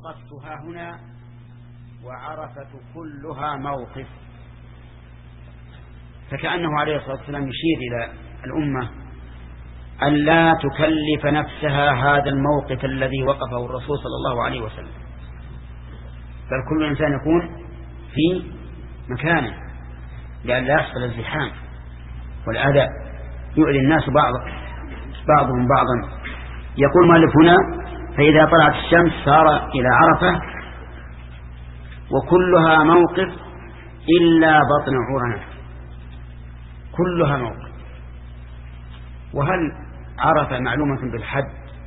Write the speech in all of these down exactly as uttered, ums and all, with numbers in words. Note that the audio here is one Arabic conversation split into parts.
وقفتها هنا وعرفة كلها موقف، فكأنه عليه الصلاة والسلام يشير إلى الأمة أن لا تكلف نفسها هذا الموقف الذي وقفه الرسول صلى الله عليه وسلم، بل كل إنسان يكون في مكانه لأن لا يحصل الزحام والأذى يؤذي الناس بعض بعضهم بعضا. يقول مالك هنا: فإذا طلعت الشمس صار إلى عرفة وكلها موقف إلا بطن عرنة، كلها موقف. وهل عرفة معلومة بالحد؟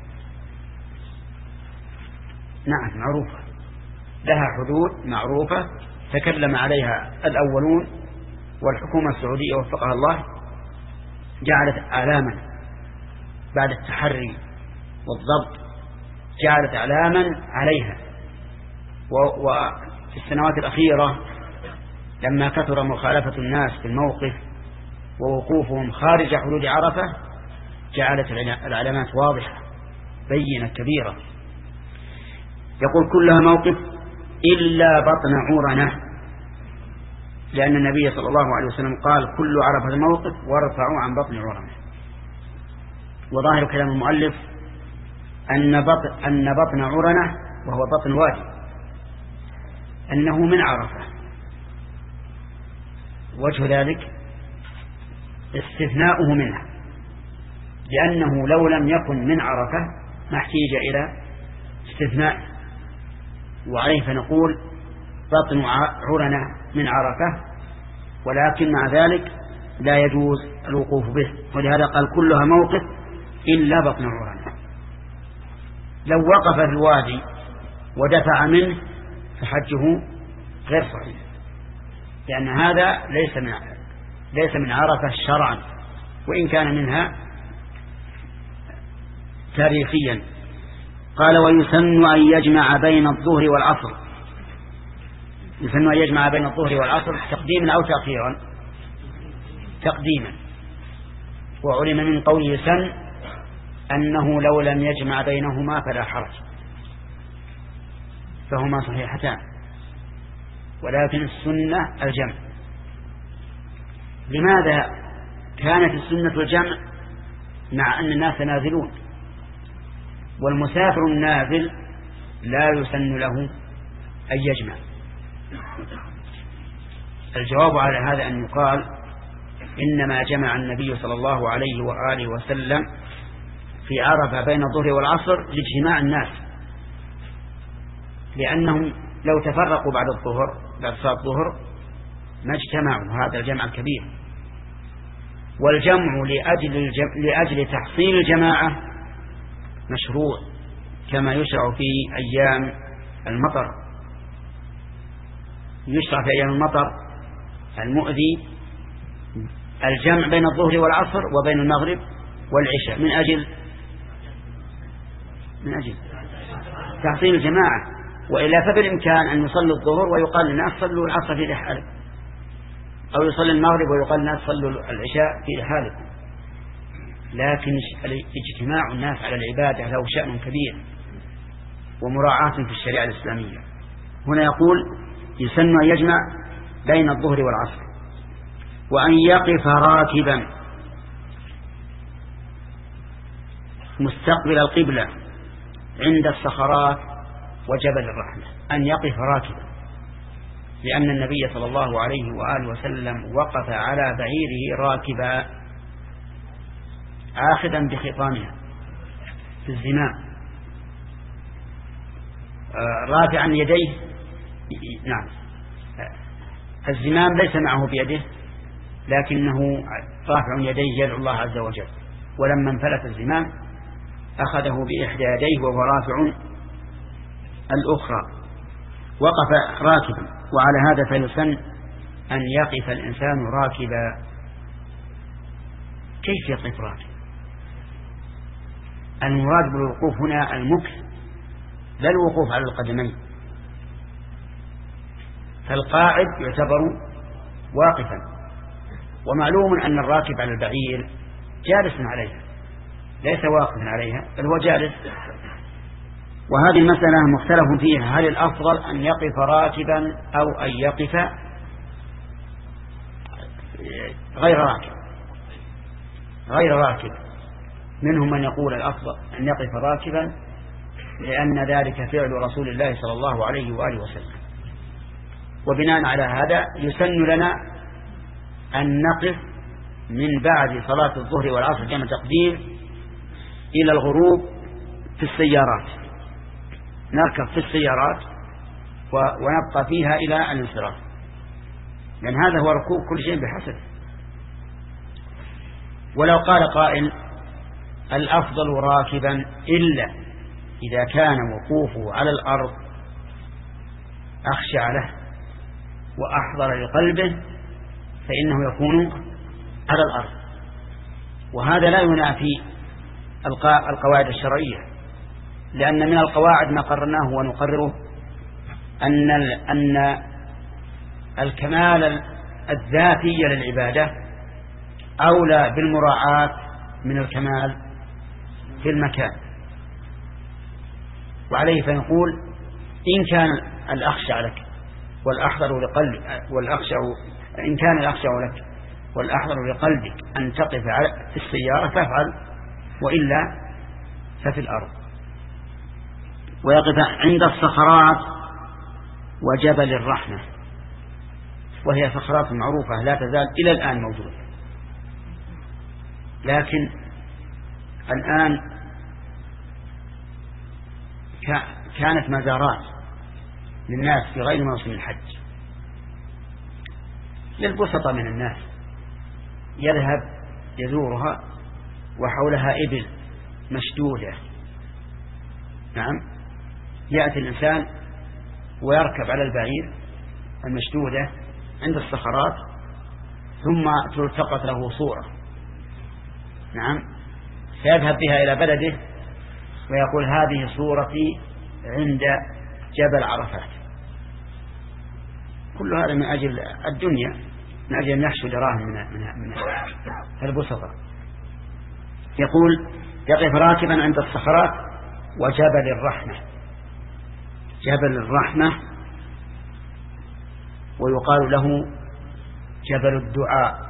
نعم معروفة، لها حدود معروفة تكلم عليها الأولون، والحكومة السعودية وفقها الله جعلت أعلاما بعد التحري والضبط، جعلت أعلاما عليها. وفي السنوات الأخيرة لما كثر مخالفة الناس في الموقف ووقوفهم خارج حدود عرفة جعلت العلامات واضحة بينة كبيرة. يقول كلها موقف إلا بطن عرنة، لأن النبي صلى الله عليه وسلم قال: كل عرفة موقف وارفعوا عن بطن عرنة. وظاهر كلام المؤلف أن بطن, أن بطن عرنة وهو بطن وادي أنه من عرفة. وجه ذلك استثناؤه منها، لأنه لو لم يكن من عرفة ما احتاج إلى استثناء، وعليه فنقول بطن عرنة من عرفة، ولكن مع ذلك لا يجوز الوقوف به، ولهذا قال كلها موقف إلا بطن عرنة. لو وقف في الوادي ودفع منه فحجه غير صحيح، لأن هذا ليس من ليس من عرفة شرعا، وإن كان منها تاريخيا. قال: ويسن أن يجمع بين الظهر والعصر. يسن أن يجمع بين الظهر والعصر تقديما أو تأخيرا؟ تقديما. وعلم من قوله يسن أنه لو لم يجمع بينهما فلا حرج، فهما صحيحتان، ولكن السنة الجمع. لماذا كانت السنة الجمع مع أن الناس نازلون؟ والمسافر النازل لا يسن له أن يجمع. الجواب على هذا أن يقال: إنما جمع النبي صلى الله عليه وآله وسلم في عرفة بين الظهر والعصر لاجتماع الناس، لأنهم لو تفرقوا بعد الظهر بعد صلاة الظهر ما اجتمعوا، هذا الجمع الكبير. والجمع لأجل, الجم... لأجل تحصيل الجماعة مشروع، كما يشرع في أيام المطر. يشرع في أيام المطر المؤذي الجمع بين الظهر والعصر وبين المغرب والعشاء من أجل من أجل تحصيل الجماعة، وإلا فبالإمكان أن يصلي الظهر ويقال للناس صلوا العصر في رحالكم، أو يصلي المغرب ويقال للناس صلوا العشاء في رحالكم. لكن اجتماع الناس على العبادة له شأن كبير ومراعاة في الشريعة الإسلامية. هنا يقول: يسن أن يجمع بين الظهر والعصر، وأن يقف راكبا مستقبل القبلة عند الصخرات وجبل الرحمة. أن يقف راكبا، لأن النبي صلى الله عليه وآله وسلم وقف على بعيره راكبا آخذا بخطامها في الزمام، رافعا يديه. نعم، الزمام ليس معه بيده، لكنه رافع يديه يدعو الله عز وجل. ولما انفلت الزمام أخذه بإحدى يديه وهو رافع الأخرى، وقف راكبا. وعلى هذا فيسن أن يقف الإنسان راكبا. كيف يقف راكبا؟ المراد بالوقوف هنا المكث، لا الوقوف على القدمين. فالقاعد يعتبر واقفا، ومعلوم أن الراكب على البعير جالس عليها، ليس واقفا عليها بل هو جالس. وهذه المسألة مختلف فيها، هل الأفضل أن يقف راكبا أو أن يقف غير راكب غير راكب منهم من يقول الأفضل أن يقف راكبا لأن ذلك فعل رسول الله صلى الله عليه وآله وسلم. وبناء على هذا يسن لنا أن نقف من بعد صلاة الظهر والعصر جمع تقديم إلى الغروب في السيارات، نركب في السيارات ونبقى فيها إلى الانصراف، لأن هذا هو ركوب كل شيء بحسب. ولو قال قائل الأفضل راكبا إلا إذا كان وقوفه على الأرض أخشع له وأحضر لقلبه فإنه يكون على الأرض، وهذا لا ينافي القواعد الشرعية، لأن من القواعد ما قررناه ونقرره أن أن الكمال الذاتي للعبادة أولى بالمراعاة من الكمال في المكان. وعليه فنقول إن كان الأخشع لك والأحضر لقلبك والأخشع إن كان الأخشع لك والأحضر لقلبك أن تقف في السيارة فافعل، وإلا ففي الأرض. ويقف عند الصخرات وجبل الرحمة، وهي صخرات معروفة لا تزال إلى الآن موجودة، لكن الآن كانت مزارات للناس في غير موسم الحج للبسطة من الناس يذهب يزورها وحولها إبل مشدودة. نعم، يأتي الإنسان ويركب على البعير المشدودة عند الصخرات ثم تلتقط له صورة، نعم، فيذهب بها إلى بلده ويقول هذه صورتي عند جبل عرفات. كل هذا من أجل الدنيا، من أجل أن يحشو دراهم من من من البسطة. يقول يقف راكبا عند الصخرات وجبل الرحمة. جبل الرحمة ويقال له جبل الدعاء.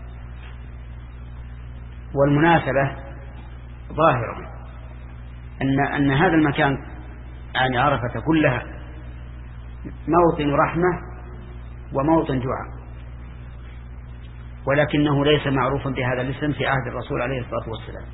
والمناسبة ظاهرة أن أن هذا المكان يعني عرفة كلها موطن رحمة وموطن دعاء، ولكنه ليس معروفا بهذا الاسم في عهد الرسول عليه الصلاة والسلام.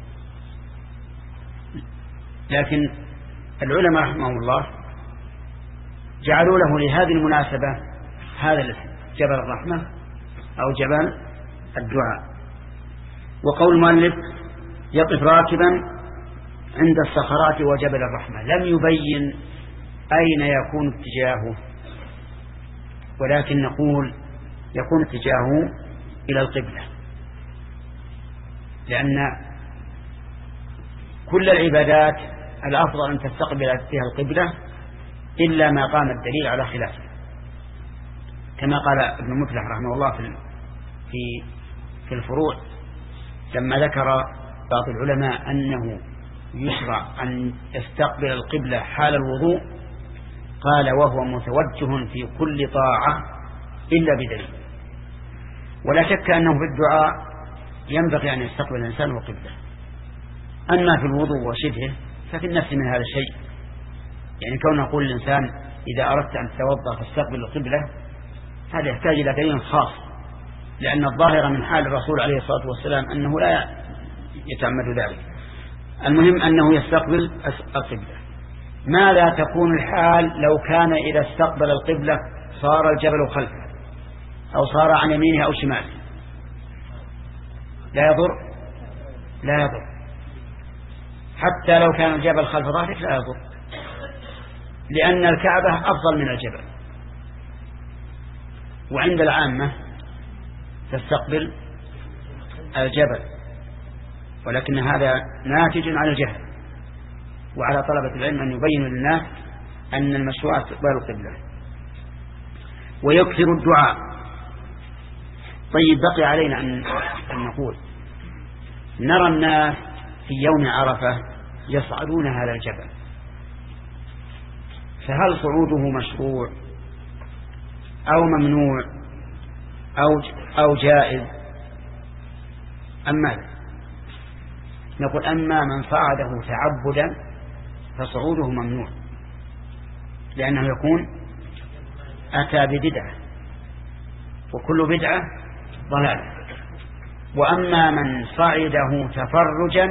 لكن العلماء رحمهم الله جعلوا له لهذه المناسبة هذا الاسم جبل الرحمة أو جبل الدعاء. وقول المؤلف يقف راكبا عند الصخرات وجبل الرحمة لم يبين أين يكون اتجاهه، ولكن نقول يكون اتجاهه إلى القبلة، لأن كل العبادات الأفضل أن تستقبل فيها القبلة إلا ما قام الدليل على خلافه، كما قال ابن مفلح رحمه الله في في في الفروع لما ذكر بعض العلماء أنه يشرع أن يستقبل القبلة حال الوضوء، قال وهو متوجه في كل طاعة إلا بدليل. ولا شك أنه في الدعاء ينبغي أن يستقبل الإنسان وقبله، أما في الوضوء وشبهه ففي النفس من هذا الشيء. يعني كون نقول الإنسان إذا أردت أن تتوضأ فاستقبل القبلة هذا يحتاج إلى دليل خاص، لأن الظاهر من حال الرسول عليه الصلاة والسلام أنه لا يتعمد ذلك. المهم أنه يستقبل القبلة. ماذا تكون الحال لو كان إذا استقبل القبلة صار الجبل خلفه أو صار عن يمينه أو شماله؟ لا يضر لا يضر حتى لو كان الجبل خلف ظهرك لا يضر، لأن الكعبة أفضل من الجبل. وعند العامة تستقبل الجبل، ولكن هذا ناتج عن الجهل، وعلى طلبة العلم أن يبينوا للناس أن المشروع استقبال القبلة. ويكثر الدعاء. طيب بقي علينا أن نقول نرى الناس في يوم عرفة يصعدون هذا الجبل فهل صعوده مشروع أو ممنوع أو أو جائز أم ماذا؟ نقول أما من صعده تعبدا فصعوده ممنوع، لأنه يكون أتى بدعة، وكل بدعة ضلالة. وأما من صعده تفرجا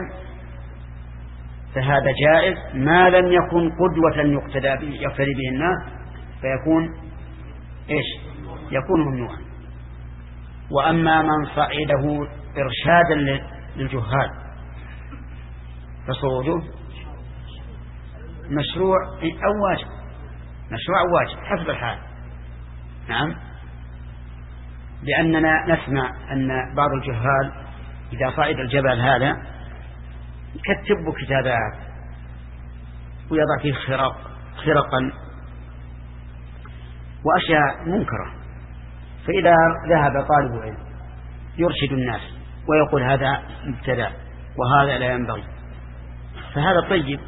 فهذا جائز ما لم يكن قدوة يقتدى به يقتدي به الناس، فيكون إيش؟ يكون ممنوعا. وأما من صعده إرشادا للجهال فصعوده مشروع أو واجب، مشروع أو واجب حسب الحال. نعم، لأننا نسمع أن بعض الجهال إذا صعد الجبل هذا يكتب كتابات ويضع فيه خرق خرقا وأشياء منكرة، فإذا ذهب طالب علم يرشد الناس ويقول هذا مبتدع وهذا لا ينبغي، فهذا طيب،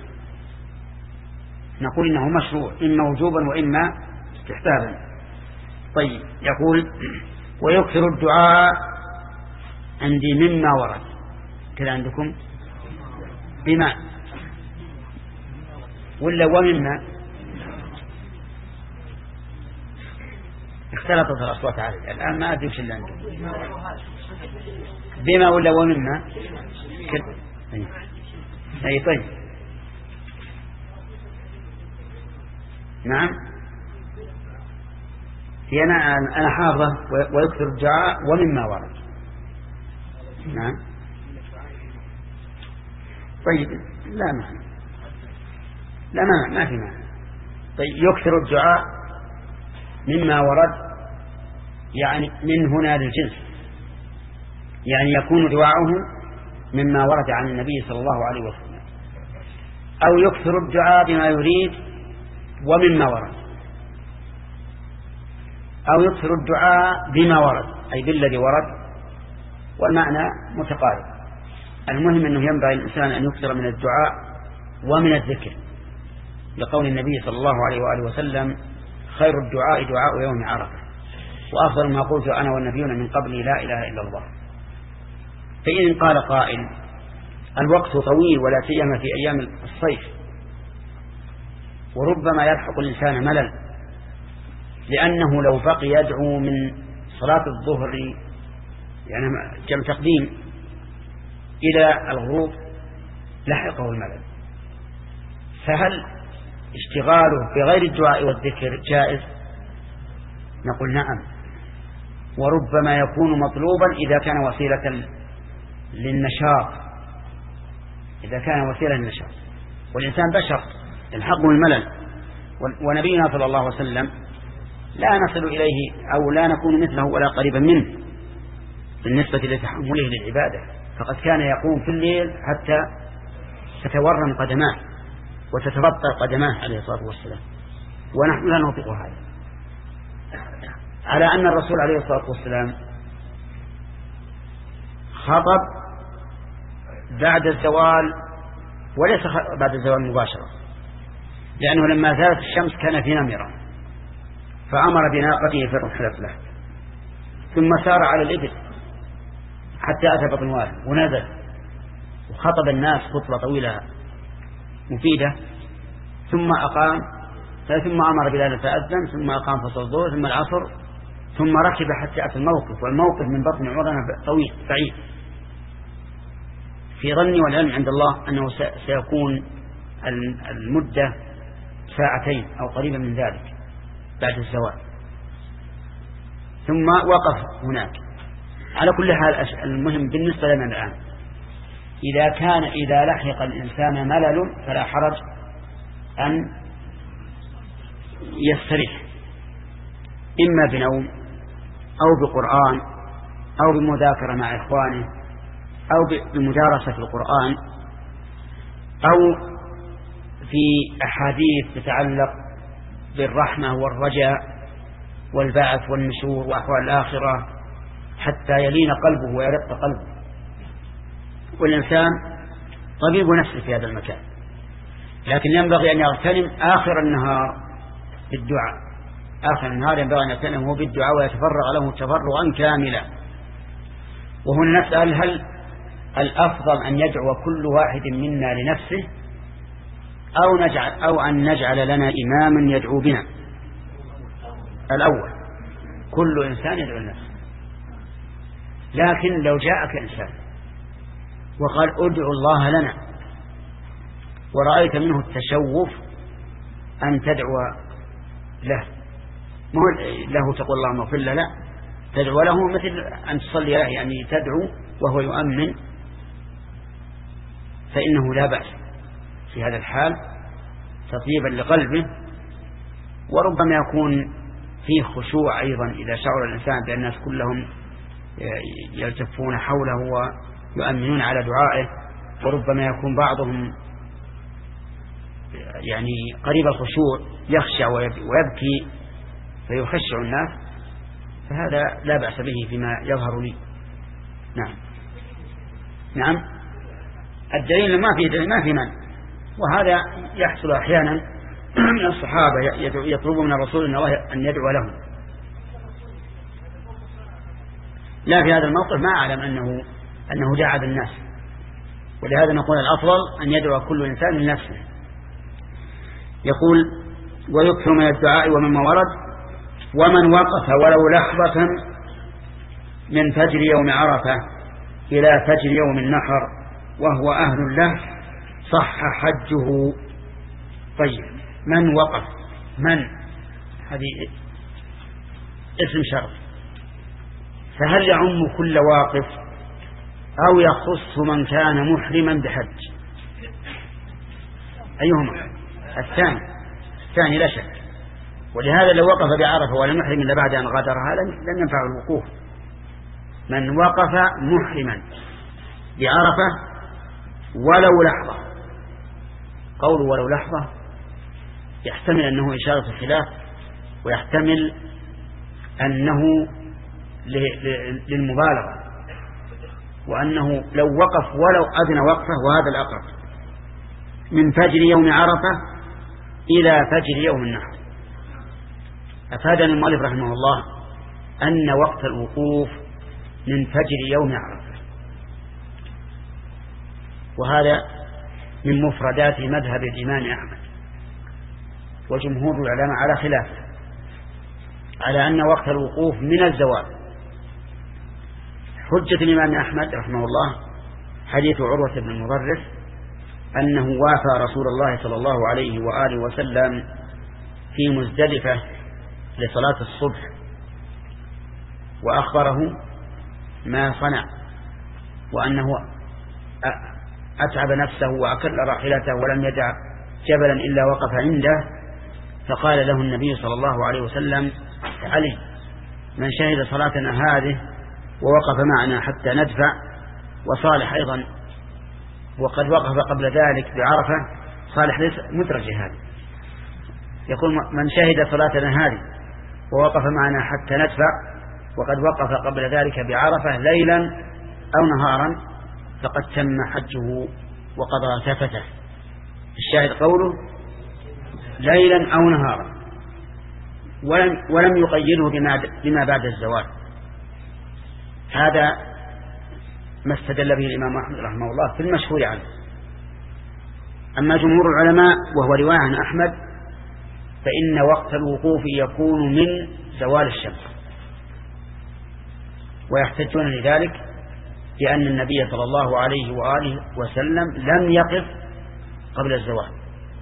نقول إنه مشروع إما وجوبا وإما استحبابا. طيب، يقول ويكثر الدعاء عندي مما ورد، كذا عندكم بما ولا ومما؟ اختلطت الأصوات عليه الآن ما أدري وش اللي عندكم، بما ولا ومما؟ أي طيب، نعم، هي أنا أنا حافظة ويكثر الدعاء ومما ورد. نعم، طيب، لا معنى، لا ما ما في معنى. طيب، يكثر الدعاء مما ورد يعني من هنا للجنس، يعني يكون دعاؤه مما ورد عن النبي صلى الله عليه وسلم، أو يكثر الدعاء بما يريد ومما ورد، أو يكثر الدعاء بما ورد أي بالذي ورد، والمعنى متقارب. المهم أنه ينبغي الإنسان أن يكثر من الدعاء ومن الذكر، لقول النبي صلى الله عليه وآله وسلم خير الدعاء دعاء يوم عرفة، وأفضل ما قلت أنا والنبيون من قبلي لا إله إلا الله. فإن قال قائل الوقت طويل ولا سيما في أيام الصيف، وربما يلحق الإنسان ملل، لأنه لو بقي يدعو من صلاة الظهر يعني جمع تقديم إلى الغروب لحقه الملل، فهل اشتغاله بغير الدعاء والذكر جائز؟ نقول نعم، وربما يكون مطلوبا إذا كان وسيلة للنشاط، إذا كان وسيلة للنشاط، والإنسان بشر يلحقه الملل، ونبينا صلى الله عليه وسلم لا نصل إليه أو لا نكون مثله ولا قريبا منه بالنسبة لتحمله للعبادة، فقد كان يقوم في الليل حتى تتورم قدماه وتتبطر قدماه عليه الصلاة والسلام، ونحن لا نطيق هذا، على أن الرسول عليه الصلاة والسلام خطب بعد الزوال وليس بعد الزوال مباشرة، لأنه لما زالت الشمس كان في نمرة فأمر بناقته فرحلت له، ثم سار على الإبل حتى أتى بطن واد ونزل وخطب الناس خطبة طويلة مفيدة، ثم أقام، ثم أمر بلالا فأذن، ثم أقام فصل الظهر، ثم العصر، ثم ركب حتى أتى الموقف، والموقف من بطن عمرنا طويل بعيد. في ظني والعلم عند الله أنه سيكون المدة ساعتين أو قريبا من ذلك بعد الزوال، ثم وقف هناك. على كل حال المهم بالنسبة لنا الآن إذا كان إذا لحق الإنسان ملل فلا حرج أن يستريح، إما بنوم أو بقرآن أو بمذاكرة مع إخوانه أو بمدارسة القرآن أو في أحاديث تتعلق بالرحمة والرجاء والبعث والنشور وأحوال الآخرة حتى يلين قلبه ويرق قلبه. والإنسان طبيب نفسه في هذا المكان، لكن ينبغي أن يغتنم آخر النهار بالدعاء، آخر النهار ينبغي أن يغتنمه بالدعاء ويتفرغ له تفرغا كاملا. وهنا نسأل هل الأفضل أن يدعو كل واحد منا لنفسه أو نجعل أو أن نجعل لنا إماما يدعو بنا؟ الأول، كل إنسان يدعو لنفسه. لكن لو جاءك إنسان وقال ادعو الله لنا ورأيت منه التشوف أن تدعو له، مو له تقول اللهم اغفر له، لا، تدعو له مثل أن تصلي له، يعني تدعو وهو يؤمن، فإنه لا بأس في هذا الحال تطيبا لقلبه. وربما يكون فيه خشوع أيضا إذا شعر الإنسان بأن الناس كلهم يلتفون حوله ويؤمنون على دعائه، وربما يكون بعضهم يعني قريب الخشوع يخشع ويبكي فيخشع الناس، فهذا لا بأس به فيما يظهر لي. نعم نعم الدليل ما في دليل ما في من، وهذا يحصل أحيانا من الصحابة يطلبوا من الرسول إن الله أن يدعو لهم. لا، في هذا الموقف ما أعلم أنه أنه دعا بالناس، ولهذا نقول الأفضل أن يدعو كل إنسان لنفسه. يقول ويكثر من الدعاء ومما ورد ومن وقف ولو لحظة من فجر يوم عرفة إلى فجر يوم النحر وهو أهل له صح حجه. طيب، من وقف، من هذه اسم شرط، فهل يعم كل واقف أو يخص من كان محرما بحج؟ أيهما؟ الثاني الثاني لا شك. ولهذا لو وقف بعرفة ولم يحرم إلا بعد أن غادرها لن ينفع الوقوف. من وقف محرما بعرفة ولو لحظة، قول ولو لحظة يحتمل أنه إشارة الخلاف، ويحتمل أنه للمبالغة، وأنه لو وقف ولو أذن وقفه، وهذا الأقرب، من فجر يوم عرفة إلى فجر يوم النحر. أفادنا المؤلف رحمه الله أن وقت الوقوف من فجر يوم عرفة، وهذا من مفردات مذهب الإمام أحمد، وجمهور العلماء على خلافه، على أن وقت الوقوف من الزوال. حجة الإمام أحمد رحمه الله حديث عروة بن المضرس أنه وافى رسول الله صلى الله عليه وآله وسلم في مزدلفة لصلاة الصبح، وأخبره ما صنع، وأنه أتعب نفسه وأكل راحلته ولم يدع جبلا إلا وقف عنده، فقال له النبي صلى الله عليه وسلم علي من شهد صلاتنا هذه ووقف معنا حتى ندفع. وصالح أيضا وقد وقف قبل ذلك بعرفة، صالح ليس مدرج هذا، يقول من شهد صلاتنا هذه ووقف معنا حتى ندفع وقد وقف قبل ذلك بعرفة ليلا أو نهارا فقد تم حجه وقضى تفته. الشاهد قوله ليلا أو نهارا، ولم, ولم يقيده بما, بما بعد الزوال. هذا ما استدل به الإمام أحمد رحمه الله في المشهور عنه. أما جمهور العلماء وهو رواية عن أحمد فإن وقت الوقوف يكون من زوال الشمس، ويحتجون لذلك بأن النبي صلى الله عليه وآله وسلم لم يقف قبل الزوال،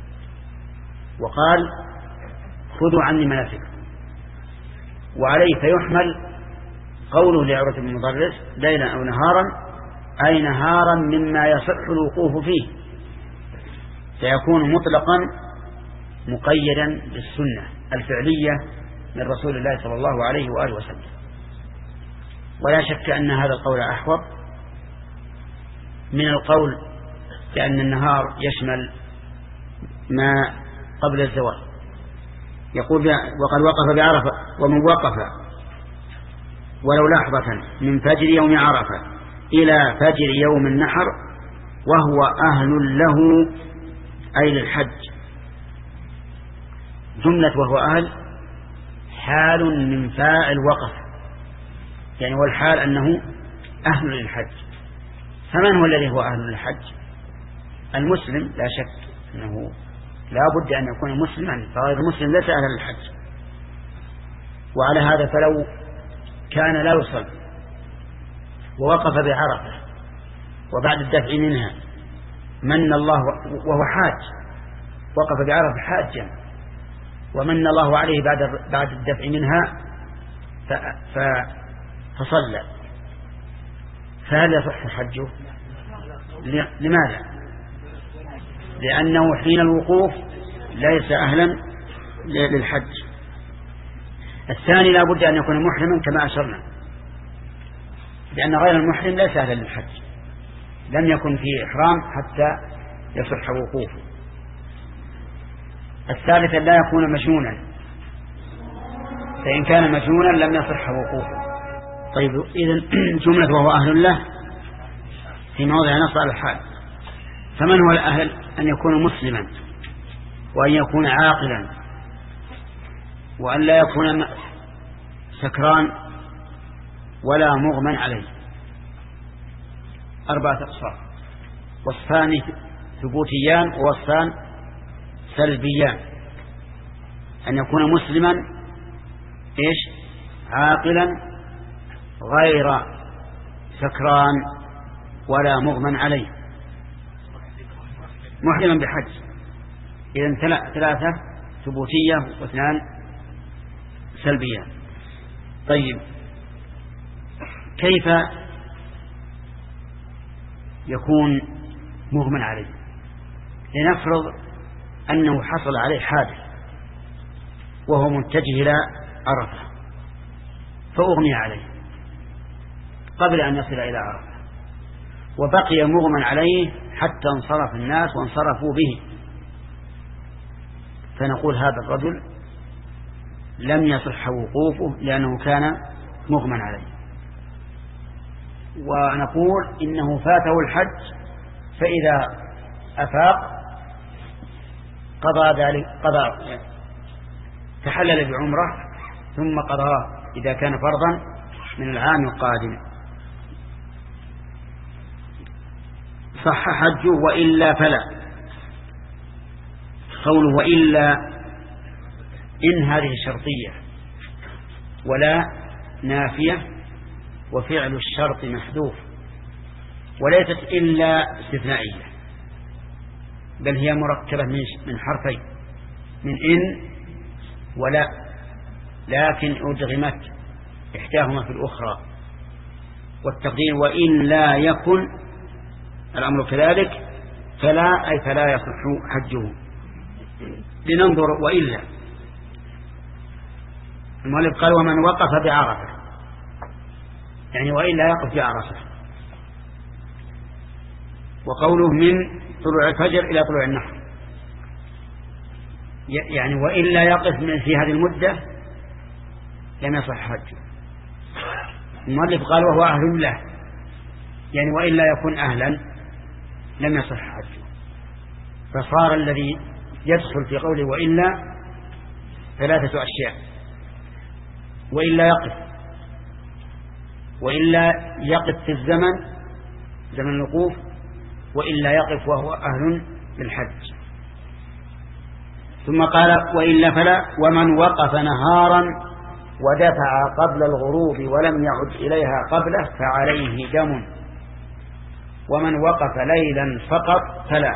وقال خذوا عني مناسككم. وعليه فيحمل قوله لعروة بن المضرس ليلا أو نهارا أي نهارا مما يصح الوقوف فيه، فيكون مطلقا مقيدا بالسنة الفعلية من رسول الله صلى الله عليه وآله وسلم. ولا شك أن هذا القول أحوط من القول بأن النهار يشمل ما قبل الزوال. يقول وقد وقف بعرفة ومن وقف ولو لحظة من فجر يوم عرفة إلى فجر يوم النحر وهو أهل له أي للحج جملة وهو أهل حال من فاعل وقف، يعني والحال أنه أهل للحج. فمن هو الذي هو أهل للحج؟ المسلم لا شك أنه لا بد أن يكون مسلما، فغير المسلم ليس أهل للحج. وعلى هذا فلو كان لا يصل ووقف بعرفة وبعد الدفع منها من الله، وهو حاج وقف بعرفة حاجا ومن الله عليه بعد بعد الدفع منها فصلى، فهل يصح حجه؟ لماذا؟ لأنه حين الوقوف ليس أهلا للحج. الثاني لا بد أن يكون محرما كما أشرنا، لأن غير المحرم ليس أهلا للحج، لم يكن في إحرام حتى يصح وقوفه. الثالث لا يكون مجنونا، فإن كان مجنونا لم يصح وقوفه. طيب إذن جملة وهو أهل له في موضع نص على الحال. فمن هو الأهل؟ أن يكون مسلما، وأن يكون عاقلا، وأن لا يكون سكران ولا مغمى عليه. أربعة أصفار، وصفان ثبوتيان ووصفان سلبيان. أن يكون مسلما إيش؟ عاقلا غير سكران ولا مغمى عليه، محرما بحج. إذن ثلاثة ثبوتية واثنان سلبية. طيب كيف يكون مغمى عليه؟ لنفرض أنه حصل عليه حادث وهو متجه إلى عرفة فأغمي عليه قبل أن يصل إلى عرفة، وبقي مغمى عليه حتى انصرف الناس وانصرفوا به، فنقول هذا الرجل لم يصح وقوفه لأنه كان مغمى عليه. ونقول إنه فاته الحج، فإذا أفاق قضى ذلك، قضى تحلل بعمره ثم قضاه إذا كان فرضا من العام القادم صح حجه، وإلا فلا. قوله وإلا إن هذه شرطية ولا نافية، وفعل الشرط محذوف، وليست إلا استثنائية، بل هي مركبة من حرفين، من إن ولا، لكن أدغمت إحداهما في الأخرى. والتقدير وإن لا يكن الأمر كذلك فلا، أي فلا يصح حجه. لننظر وإلا. المؤلف قال ومن وقف بعرفة، يعني وإلا يقف بعرفة. وقوله من طلوع الفجر إلى طلوع النهر، يعني وإلا يقف في هذه المدة لم يصح حجه. المؤلف قال وهو أهل له، يعني وإلا يكون أهلا لم يصح حجه. فصار الذي يدخل في قوله وإلا ثلاثة أشياء: وإلا يقف، وإلا يقف في الزمن زمن الوقوف، وإلا يقف وهو أهل للحج. ثم قال وإلا فلا. ومن وقف نهارا ودفع قبل الغروب ولم يعد إليها قبله فعليه دم، ومن وقف ليلا فقط فلا.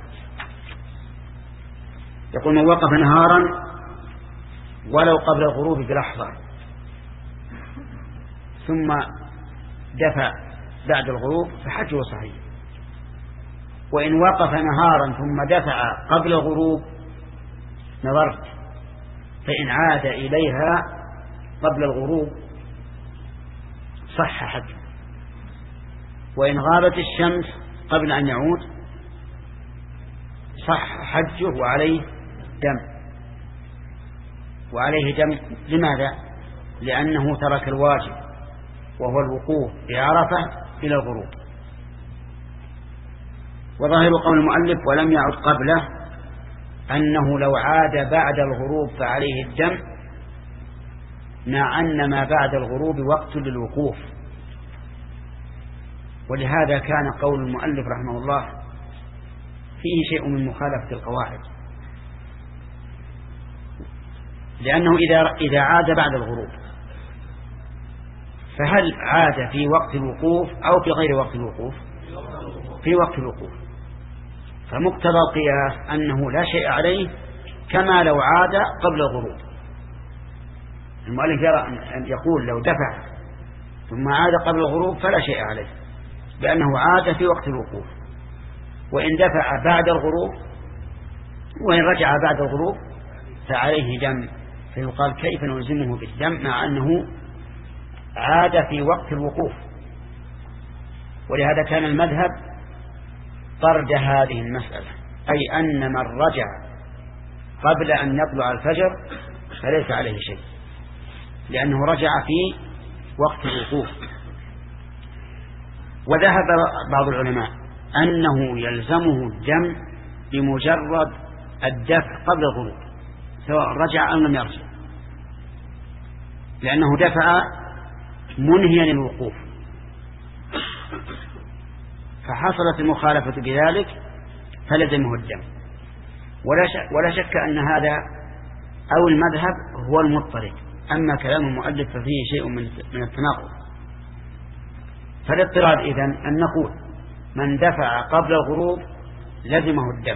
يقول من وقف نهارا ولو قبل الغروب بلحظة ثم دفع بعد الغروب فحجه صحيح. وإن وقف نهارا ثم دفع قبل الغروب نظرت، فإن عاد إليها قبل الغروب صح حجه. وإن غابت الشمس قبل أن يعود صح حجه وعليه دم. وعليه دم لماذا؟ لأنه ترك الواجب وهو الوقوف بعرفة إلى الغروب. وظاهر قول المؤلف ولم يعد قبله أنه لو عاد بعد الغروب فعليه الدم، مع أن ما بعد الغروب وقت للوقوف. ولهذا كان قول المؤلف رحمه الله فيه شيء من مخالفة القواعد، لأنه إذا إذا عاد بعد الغروب فهل عاد في وقت الوقوف أو في غير وقت الوقوف؟ في وقت الوقوف. فمقتضى القياس أنه لا شيء عليه كما لو عاد قبل الغروب. المؤلف يرى أن يقول لو دفع ثم عاد قبل الغروب فلا شيء عليه، لأنه عاد في وقت الوقوف. وإن دفع بعد الغروب وإن رجع بعد الغروب فعليه دم، فيقال كيف نلزمه بالدم مع أنه عاد في وقت الوقوف. ولهذا كان المذهب طرد هذه المسألة، أي أن من رجع قبل أن يطلع الفجر فليس عليه شيء، لأنه رجع في وقت الوقوف. وذهب بعض العلماء أنه يلزمه الدم بمجرد الدفع قبل الغروب سواء رجع أو لم يرجع، لأنه دفع منهيا للوقوف، فحصلت المخالفة بذلك فلزمه الدم. ولا شك, ولا شك أن هذا أو المذهب هو المضطرد. أما كلام المؤلف ففيه شيء من من التناقض. فالاضطراد إذن أن نقول من دفع قبل الغروب لزمه الدم،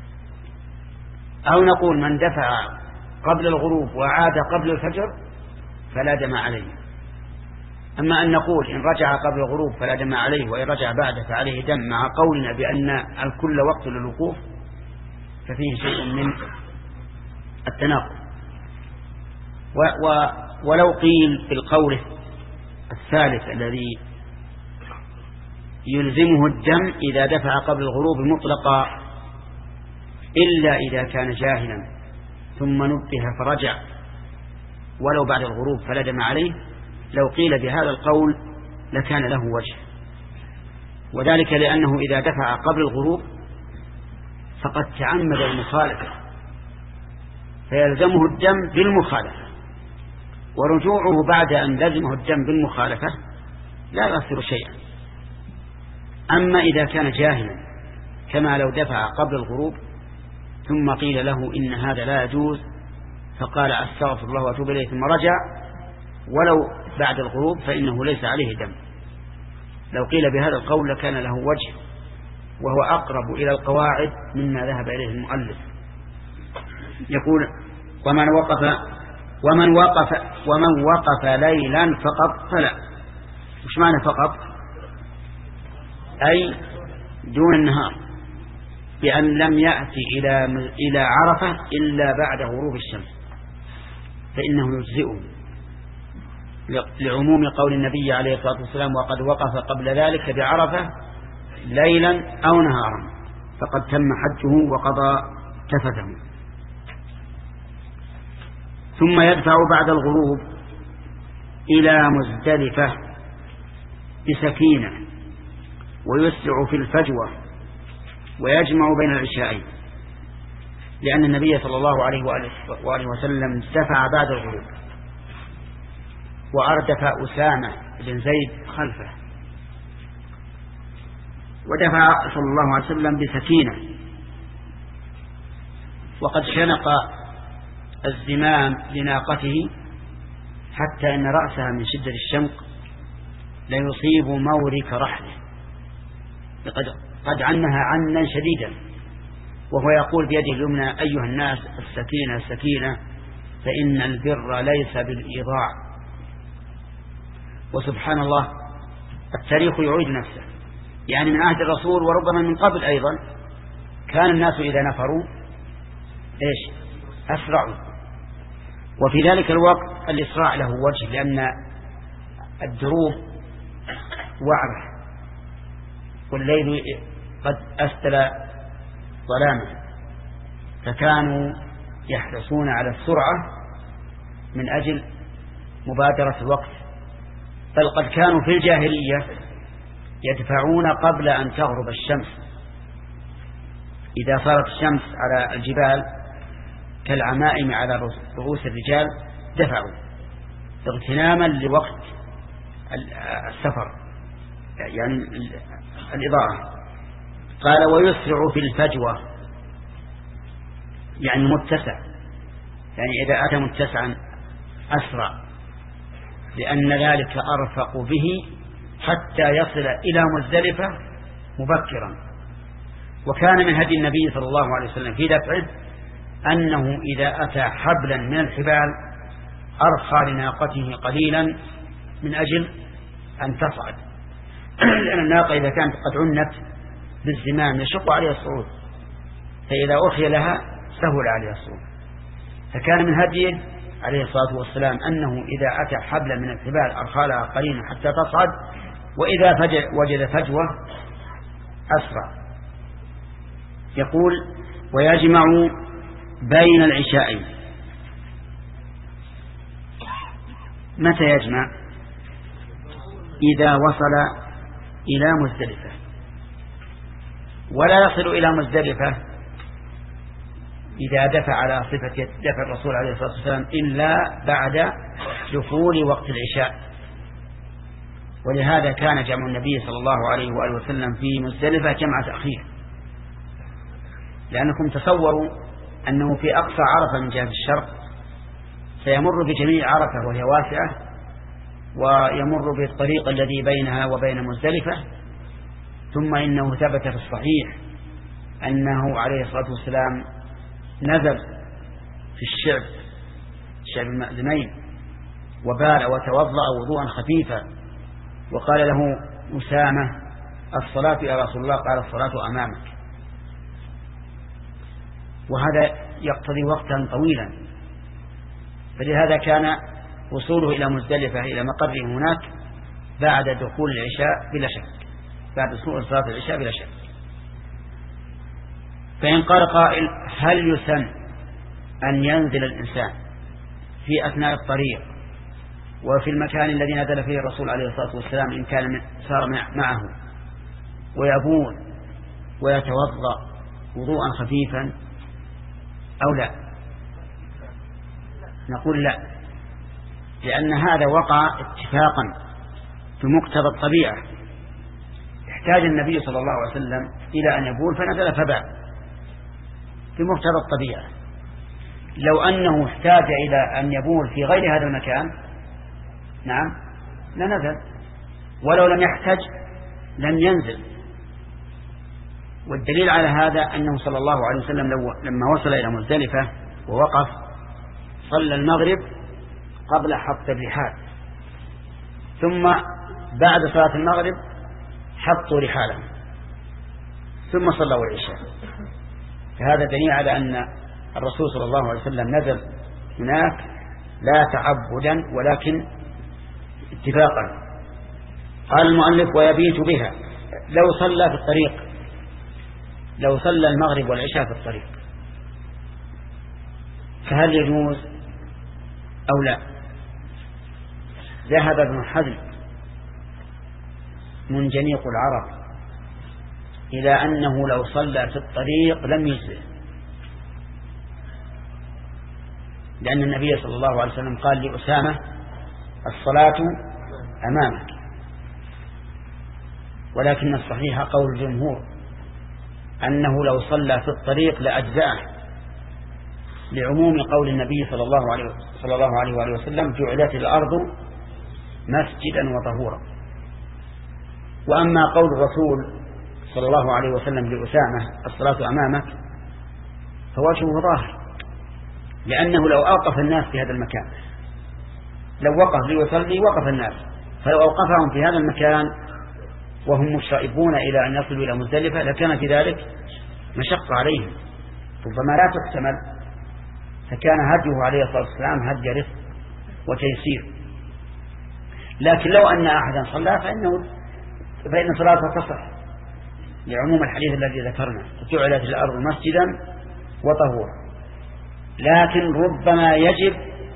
أو نقول من دفع قبل الغروب وعاد قبل الفجر فلا دم عليه. أما أن نقول إن رجع قبل الغروب فلا دم عليه وإن رجع بعد فعليه دم، مع قولنا بأن الكل وقت للوقوف، ففيه شيء من التناقض. و و ولو قيل في القول الثالث الذي يلزمه الدم إذا دفع قبل الغروب مطلقا إلا إذا كان جاهلا ثم نبه فرجع ولو بعد الغروب فلا دم عليه، لو قيل بهذا القول لكان له وجه. وذلك لأنه إذا دفع قبل الغروب فقد تعمد المخالفة فيلزمه الدم بالمخالفة، ورجوعه بعد أن لزمه الدم بالمخالفة لا يؤثر شيئا. أما إذا كان جاهلا كما لو دفع قبل الغروب ثم قيل له إن هذا لا يجوز فقال أستغفر الله وأتوب إليه ثم رجع ولو بعد الغروب فإنه ليس عليه دم. لو قيل بهذا القول لكان له وجه، وهو أقرب إلى القواعد مما ذهب إليه المؤلف. يقول ومن وقف ومن وقف ومن وقف ليلا فقط فلا. مش معنى فقط؟ أي دون النهار، بأن لم يأتي إلى إلى عرفة إلا بعد غروب الشمس فإنه يجزئه، لعموم قول النبي عليه الصلاة والسلام وقد وقف قبل ذلك بعرفة ليلا أو نهارا فقد تم حجه وقضى تفته. ثم يدفع بعد الغروب إلى مزدلفة بسكينة ويسرع في الفجوة ويجمع بين العشاءين، لأن النبي صلى الله عليه وآله وسلم دفع بعد الغروب وأردف أسامة بن زيد خلفه، ودفع صلى الله عليه وسلم بسكينة، وقد شنق الزمام لناقته حتى أن رأسها من شدة الشنق ليصيب مورك رحله، لقد قد عنها عنا شديدا، وهو يقول بيده اليمنى أيها الناس السكينة السكينة فإن البر ليس بالإيضاع. وسبحان الله التاريخ يعيد نفسه، يعني من عهد الرسول وربما من قبل أيضا كان الناس إذا نفروا إيش أسرعوا، وفي ذلك الوقت الإسراع له وجه، لأن الدروب وعرة والليل قد أستل ظلامه، فكانوا يحرصون على السرعة من أجل مبادرة الوقت، بل قد كانوا في الجاهلية يدفعون قبل أن تغرب الشمس إذا صارت الشمس على الجبال كالعمائم على رؤوس الرجال دفعوا اغتناما لوقت السفر يعني الإضاءة. قال ويسرع في الفجوة يعني متسع، يعني إذا أتى متسعا أسرع، لأن ذلك أرفق به حتى يصل إلى مزدلفة مبكرا. وكان من هدي النبي صلى الله عليه وسلم في دفعه أنه إذا أتى حبلا من الحبال أرخى لناقته قليلا من أجل أن تصعد، لأن الناقة إذا كانت قد عنت بالزمام يشق عليها الصعود، فإذا أرخي لها سهل عليها الصعود. فكان من هديه عليه الصلاة والسلام أنه إذا أتى حبلا من الحبال أرخى لها قليلا حتى تصعد، وإذا وجد فجوة أسرع. يقول ويجمع بين العشاءين. متى يجمع؟ إذا وصل إلى مزدلفة، ولا يصل إلى مزدلفة إذا دفع على صفة دفع الرسول عليه الصلاة والسلام إلا بعد دخول وقت العشاء. ولهذا كان جمع النبي صلى الله عليه وآله وسلم في مزدلفة جمع تأخير، لأنكم تصوروا أنه في أقصى عرفة من جهة الشرق سيمر بجميع عرفة وهي واسعة، ويمر بالطريق الذي بينها وبين مزدلفة. ثم إنه ثبت في الصحيح أنه عليه الصلاة والسلام نزل في الشعب الشعب المأذنين وبال وتوضأ وضوءا خفيفا، وقال له أسامة الصلاة يا رسول الله؟ قال الصلاة أمامك. وهذا يقتضي وقتا طويلا، فلهذا كان وصوله إلى مزدلفة إلى مقره هناك بعد دخول العشاء بلا شك، بعد دخول صلاة العشاء بلا شك. فإن قال قائل هل يسن أن ينزل الإنسان في أثناء الطريق وفي المكان الذي نزل فيه الرسول عليه الصلاة والسلام إن كان صار معه ويبول ويتوضأ وضوءا خفيفا أو لا؟ نقول لا، لأن هذا وقع اتفاقا في مقتضى الطبيعة. احتاج النبي صلى الله عليه وسلم إلى أن يبول فنزل فبال في مقتضى الطبيعة. لو أنه احتاج إلى أن يبول في غير هذا المكان نعم لنزل، ولو لم يحتج لم ينزل. والدليل على هذا أنه صلى الله عليه وسلم لما وصل إلى مزدلفة ووقف صلى المغرب قبل حط الرحال، ثم بعد صلاة المغرب حطوا رحالهم ثم صلوا العشاء. فهذا دليل على أن الرسول صلى الله عليه وسلم نزل هناك لا تعبدا ولكن اتفاقا. قال المؤلف ويبيت بها. لو صلى في الطريق، لو صلى المغرب والعشاء في الطريق فهل يجوز أو لا؟ ذهب ابن حزم منجنيق العرب إلى أنه لو صلى في الطريق لم يجزئ، لأن النبي صلى الله عليه وسلم قال لأسامة الصلاة أمامك. ولكن الصحيح قول الجمهور أنه لو صلى في الطريق لأجزأه، لعموم قول النبي صلى الله عليه صلى الله عليه وآله وسلم جعلت الأرض مسجدا وطهورا. وأما قول الرسول صلى الله عليه وسلم لأسامة الصلاة أمامك فوجهه ظاهر، لأنه لو أوقف الناس في هذا المكان، لو وقف ليصلي وقف الناس، فلو أوقفهم في هذا المكان وهم مشرئبون إلى أن يصلوا إلى مزدلفة لكان في ذلك مشقة عليهم ربما لا تحتمل، فكان هديه عليه الصلاة والسلام هدي رفق وتيسير. لكن لو أن أحدا صلى فإنه فإن صلاته تصح لعموم الحديث الذي ذكرنا جعلت الأرض مسجدا وطهورا. لكن ربما يجب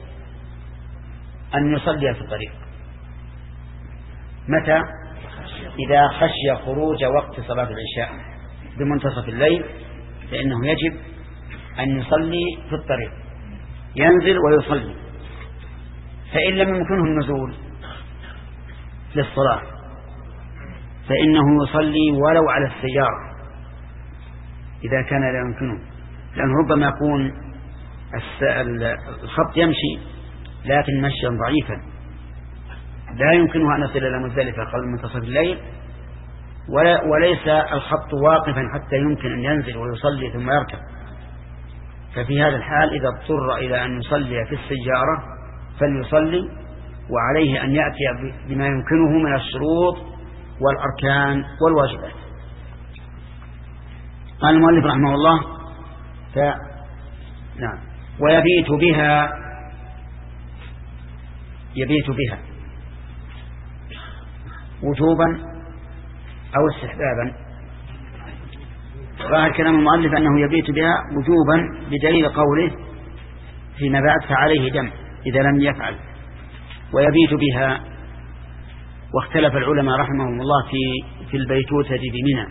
أن يصلي في الطريق. متى؟ إذا خشي خروج وقت صلاة العشاء بمنتصف الليل فإنه يجب أن يصلي في الطريق، ينزل ويصلي. فإن لم يمكنه النزول للصلاة فإنه يصلي ولو على السيارة إذا كان لا يمكنه، لأن ربما يكون الخط يمشي لكن مشيا ضعيفا لا يمكنه أن يصل إلى مزدلفة قبل منتصف الليل، وليس الخط واقفا حتى يمكن أن ينزل ويصلي ثم يركب. ففي هذا الحال إذا اضطر إلى أن يصلي في السيارة فليصلي، وعليه أن يأتي بما يمكنه من الشروط والأركان والواجبات. قال المؤلف رحمه الله ف... نعم ويبيت بها، يبيت بها وجوبا أو استحبابا. ظاهر كلام المؤلف أنه يبيت بها وجوبا بدليل قوله فيما بعد فعليه دم إذا لم يفعل. ويبيت بها، واختلف العلماء رحمهم الله في في البيتوتة بمنى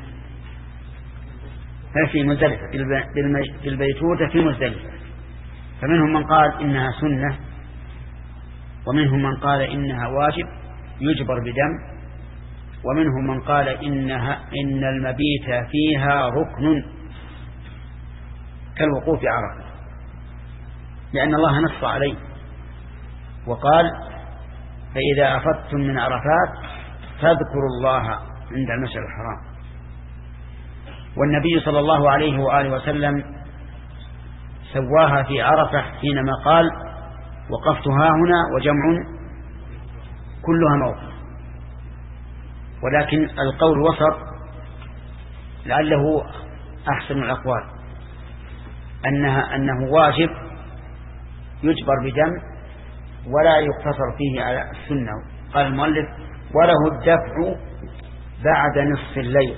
في مزدلفة في البيتوتة في مزدلفة، فمنهم من قال إنها سنة، ومنهم من قال إنها واجب يجبر بدم، ومنهم من قال إنها إن المبيت فيها ركن كالوقوف عرفة، لأن الله نص عليه وقال فإذا أفضتم من عرفات فاذكروا الله عند المشعر الحرام. والنبي صلى الله عليه وآله وسلم سواها في عرفة حينما قال وقفت ها هنا وجمع كلها موقف، ولكن القول وسط لعله أحسن الأقوال أنها أنه واجب يجبر بدم ولا يقتصر فيه على السنة. قال المؤلف وله الدفع بعد نصف الليل.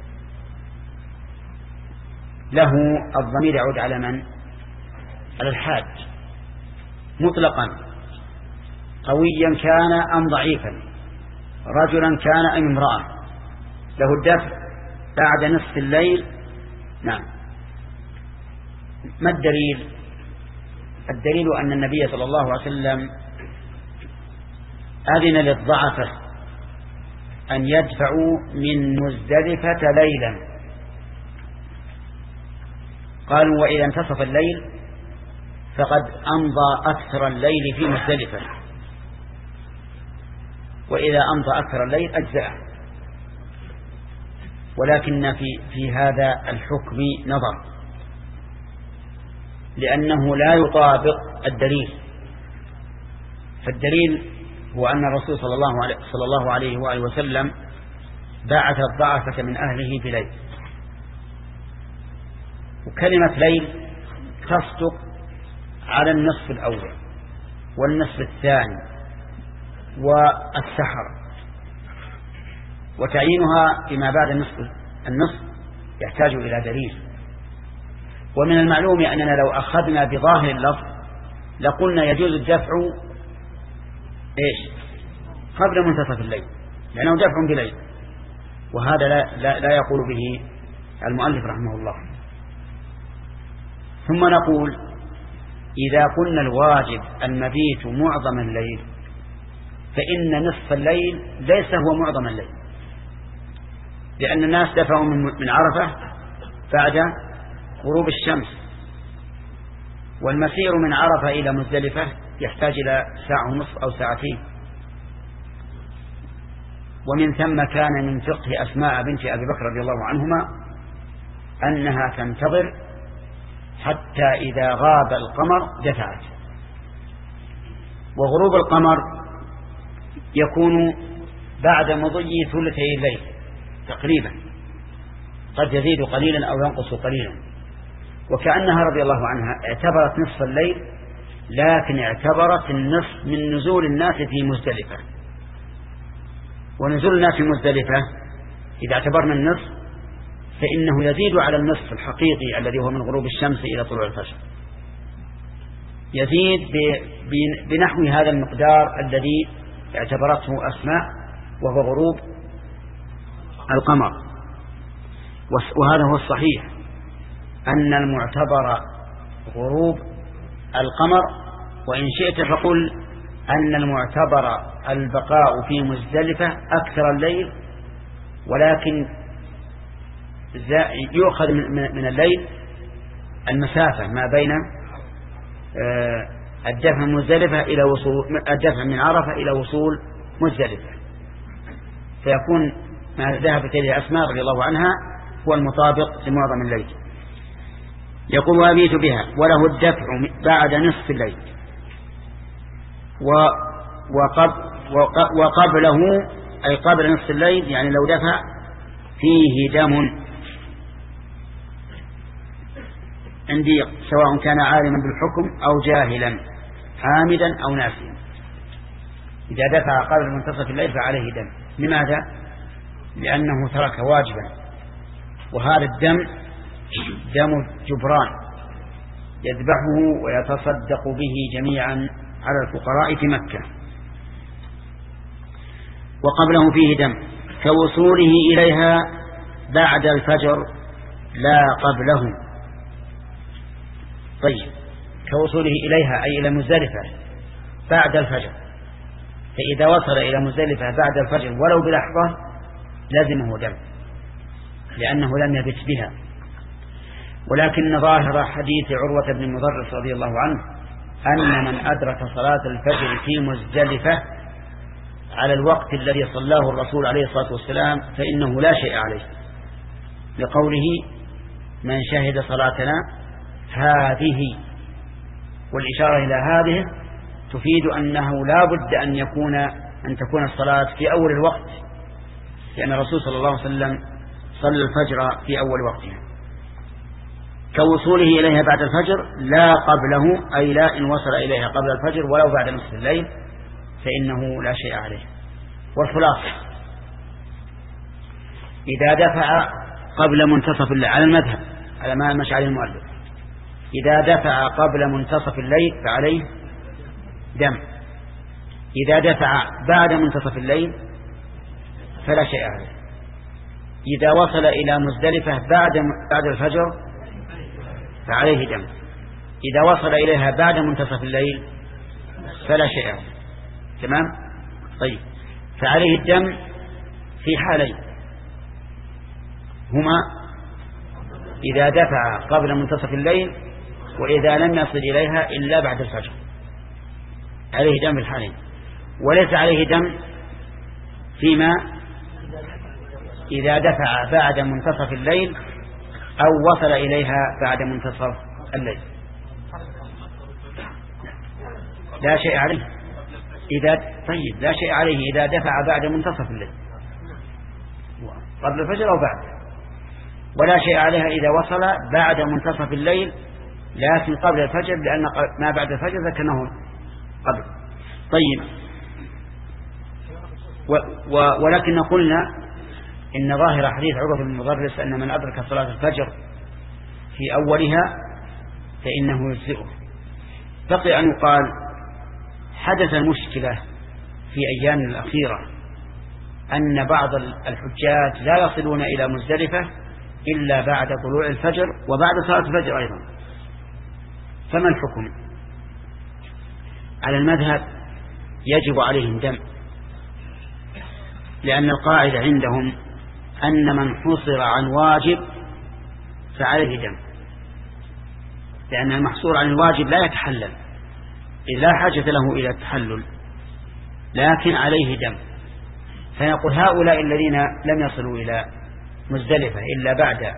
له الضمير يعود على من؟ على الحاج مطلقا، قويا كان أم ضعيفا، رجلا كان أم امرأة، له الدفع بعد نصف الليل. نعم. ما الدليل؟ الدليل أن النبي صلى الله عليه وسلم أذن للضعفة أن يدفعوا من مزدلفة ليلا، قالوا وإذا انتصف الليل فقد أمضى أكثر الليل في مزدلفة، وإذا أمضى أكثر الليل أجزأه. ولكن في, في هذا الحكم نظر، لأنه لا يطابق الدليل. فالدليل هو أن الرسول صلى الله عليه, صلى الله عليه وآله وسلم بعث الضعفة من أهله بليل، وكلمة ليل تصدق على النصف الأول والنصف الثاني والسحر، وتعيينها فيما بعد النصف النصف يحتاج إلى دليل. ومن المعلوم أننا لو أخذنا بظاهر اللفظ لقلنا يجوز الدفع إيش قبل منتصف الليل لأنه دفع بليل، وهذا لا, لا, لا يقول به المؤلف رحمه الله. ثم نقول إذا قلنا الواجب المبيت معظم الليل فإن نصف الليل ليس هو معظم الليل، لأن الناس دفعوا من عرفة بعد غروب الشمس، والمسير من عرفة إلى مزدلفة يحتاج إلى ساعة ونصف أو ساعتين. ومن ثم كان من فقه أسماء بنت أبي بكر رضي الله عنهما أنها تنتظر حتى إذا غاب القمر دفعت، وغروب القمر يكون بعد مضي ثلثي الليل تقريبا، قد يزيد قليلا أو ينقص قليلا. وكأنها رضي الله عنها اعتبرت نصف الليل، لكن اعتبرت النصف من نزول الناس في مزدلفة، ونزول الناس في مزدلفة إذا اعتبرنا النصف فإنه يزيد على النصف الحقيقي الذي هو من غروب الشمس إلى طلوع الفجر، يزيد بنحو هذا المقدار الذي اعتبرته أسماء وهو غروب القمر. وهذا هو الصحيح، أن المعتبر غروب القمر، وإن شئت فقل أن المعتبر البقاء في مزدلفة أكثر الليل، ولكن يؤخذ من الليل المسافة ما بين الدفع من مزدلفة إلى وصول الدفع من عرفة إلى وصول مزدلفة، فيكون ما ذهبت إليه أسماء رضي الله عنها هو المطابق لمعظم الليل. يقول وأبيت بها وله الدفع بعد نصف الليل وقبله أي قبل نصف الليل، يعني لو دفع فيه دم عندي سواء كان عالما بالحكم أو جاهلا حامدا أو ناسيا. إذا دفع قبل منتصف الليل فعليه دم. لماذا؟ لأنه ترك واجبا، وهذا الدم دم جبران يذبحه ويتصدق به جميعا على الفقراء في مكة. وقبله فيه دم كوصوله إليها بعد الفجر لا قبله. طيب، كوصوله إليها أي إلى مزدلفة بعد الفجر، فإذا وصل إلى مزدلفة بعد الفجر ولو بلحظة لازمه دم لأنه لم يبت بها. ولكن ظاهر حديث عروة بن مضرس رضي الله عنه أن من أدرك صلاة الفجر في مزدلفة على الوقت الذي صلاه الرسول عليه الصلاة والسلام فإنه لا شيء عليه، لقوله من شهد صلاتنا هذه، والإشارة إلى هذه تفيد أنه لا بد أن يكون أن تكون الصلاة في أول الوقت، لأن الرسول صلى الله عليه وسلم صلى الفجر في أول وقتها. كوصوله إليها بعد الفجر لا قبله أي لا إن وصل إليها قبل الفجر ولو بعد نصف الليل فإنه لا شيء عليه. والخلاصة إذا دفع قبل منتصف الليل على المذهب على ما مشى عليه المؤلف، إذا دفع قبل منتصف الليل فعليه دم، إذا دفع بعد منتصف الليل فلا شيء عليه، إذا وصل إلى مزدلفة بعد بعد الفجر فعليه دم، إذا وصل إليها بعد منتصف الليل فلا شيء عليه. تمام؟ طيب، فعليه الدم في حالين هما إذا دفع قبل منتصف الليل وإذا لم يصل إليها إلا بعد الفجر عليه دم في الحالين، وليس عليه دم فيما إذا دفع بعد منتصف الليل أو وصل إليها بعد منتصف الليل لا شيء عليه. إذا طيب لا شيء عليه إذا دفع بعد منتصف الليل قبل الفجر أو بعد، ولا شيء عليها إذا وصل بعد منتصف الليل لكن قبل الفجر، لأن ما بعد الفجر ذكرناه قبل. طيب، و و ولكن قلنا إن ظاهر حديث عروة بن مضرس أن من أدرك صلاة الفجر في أولها فإنه يجزئه. بقي أن يقال حدث المشكلة في أيام الأخيرة أن بعض الحجاج لا يصلون إلى مزدلفة إلا بعد طلوع الفجر وبعد صلاة الفجر أيضا، فما الحكم؟ على المذهب يجب عليهم دم، لأن القاعدة عندهم أن من حصر عن واجب فعليه دم، لأن المحصور عن الواجب لا يتحلل إذ لا حاجة له إلى التحلل، لكن عليه دم. فيقول هؤلاء الذين لم يصلوا إلى مزدلفة إلا بعد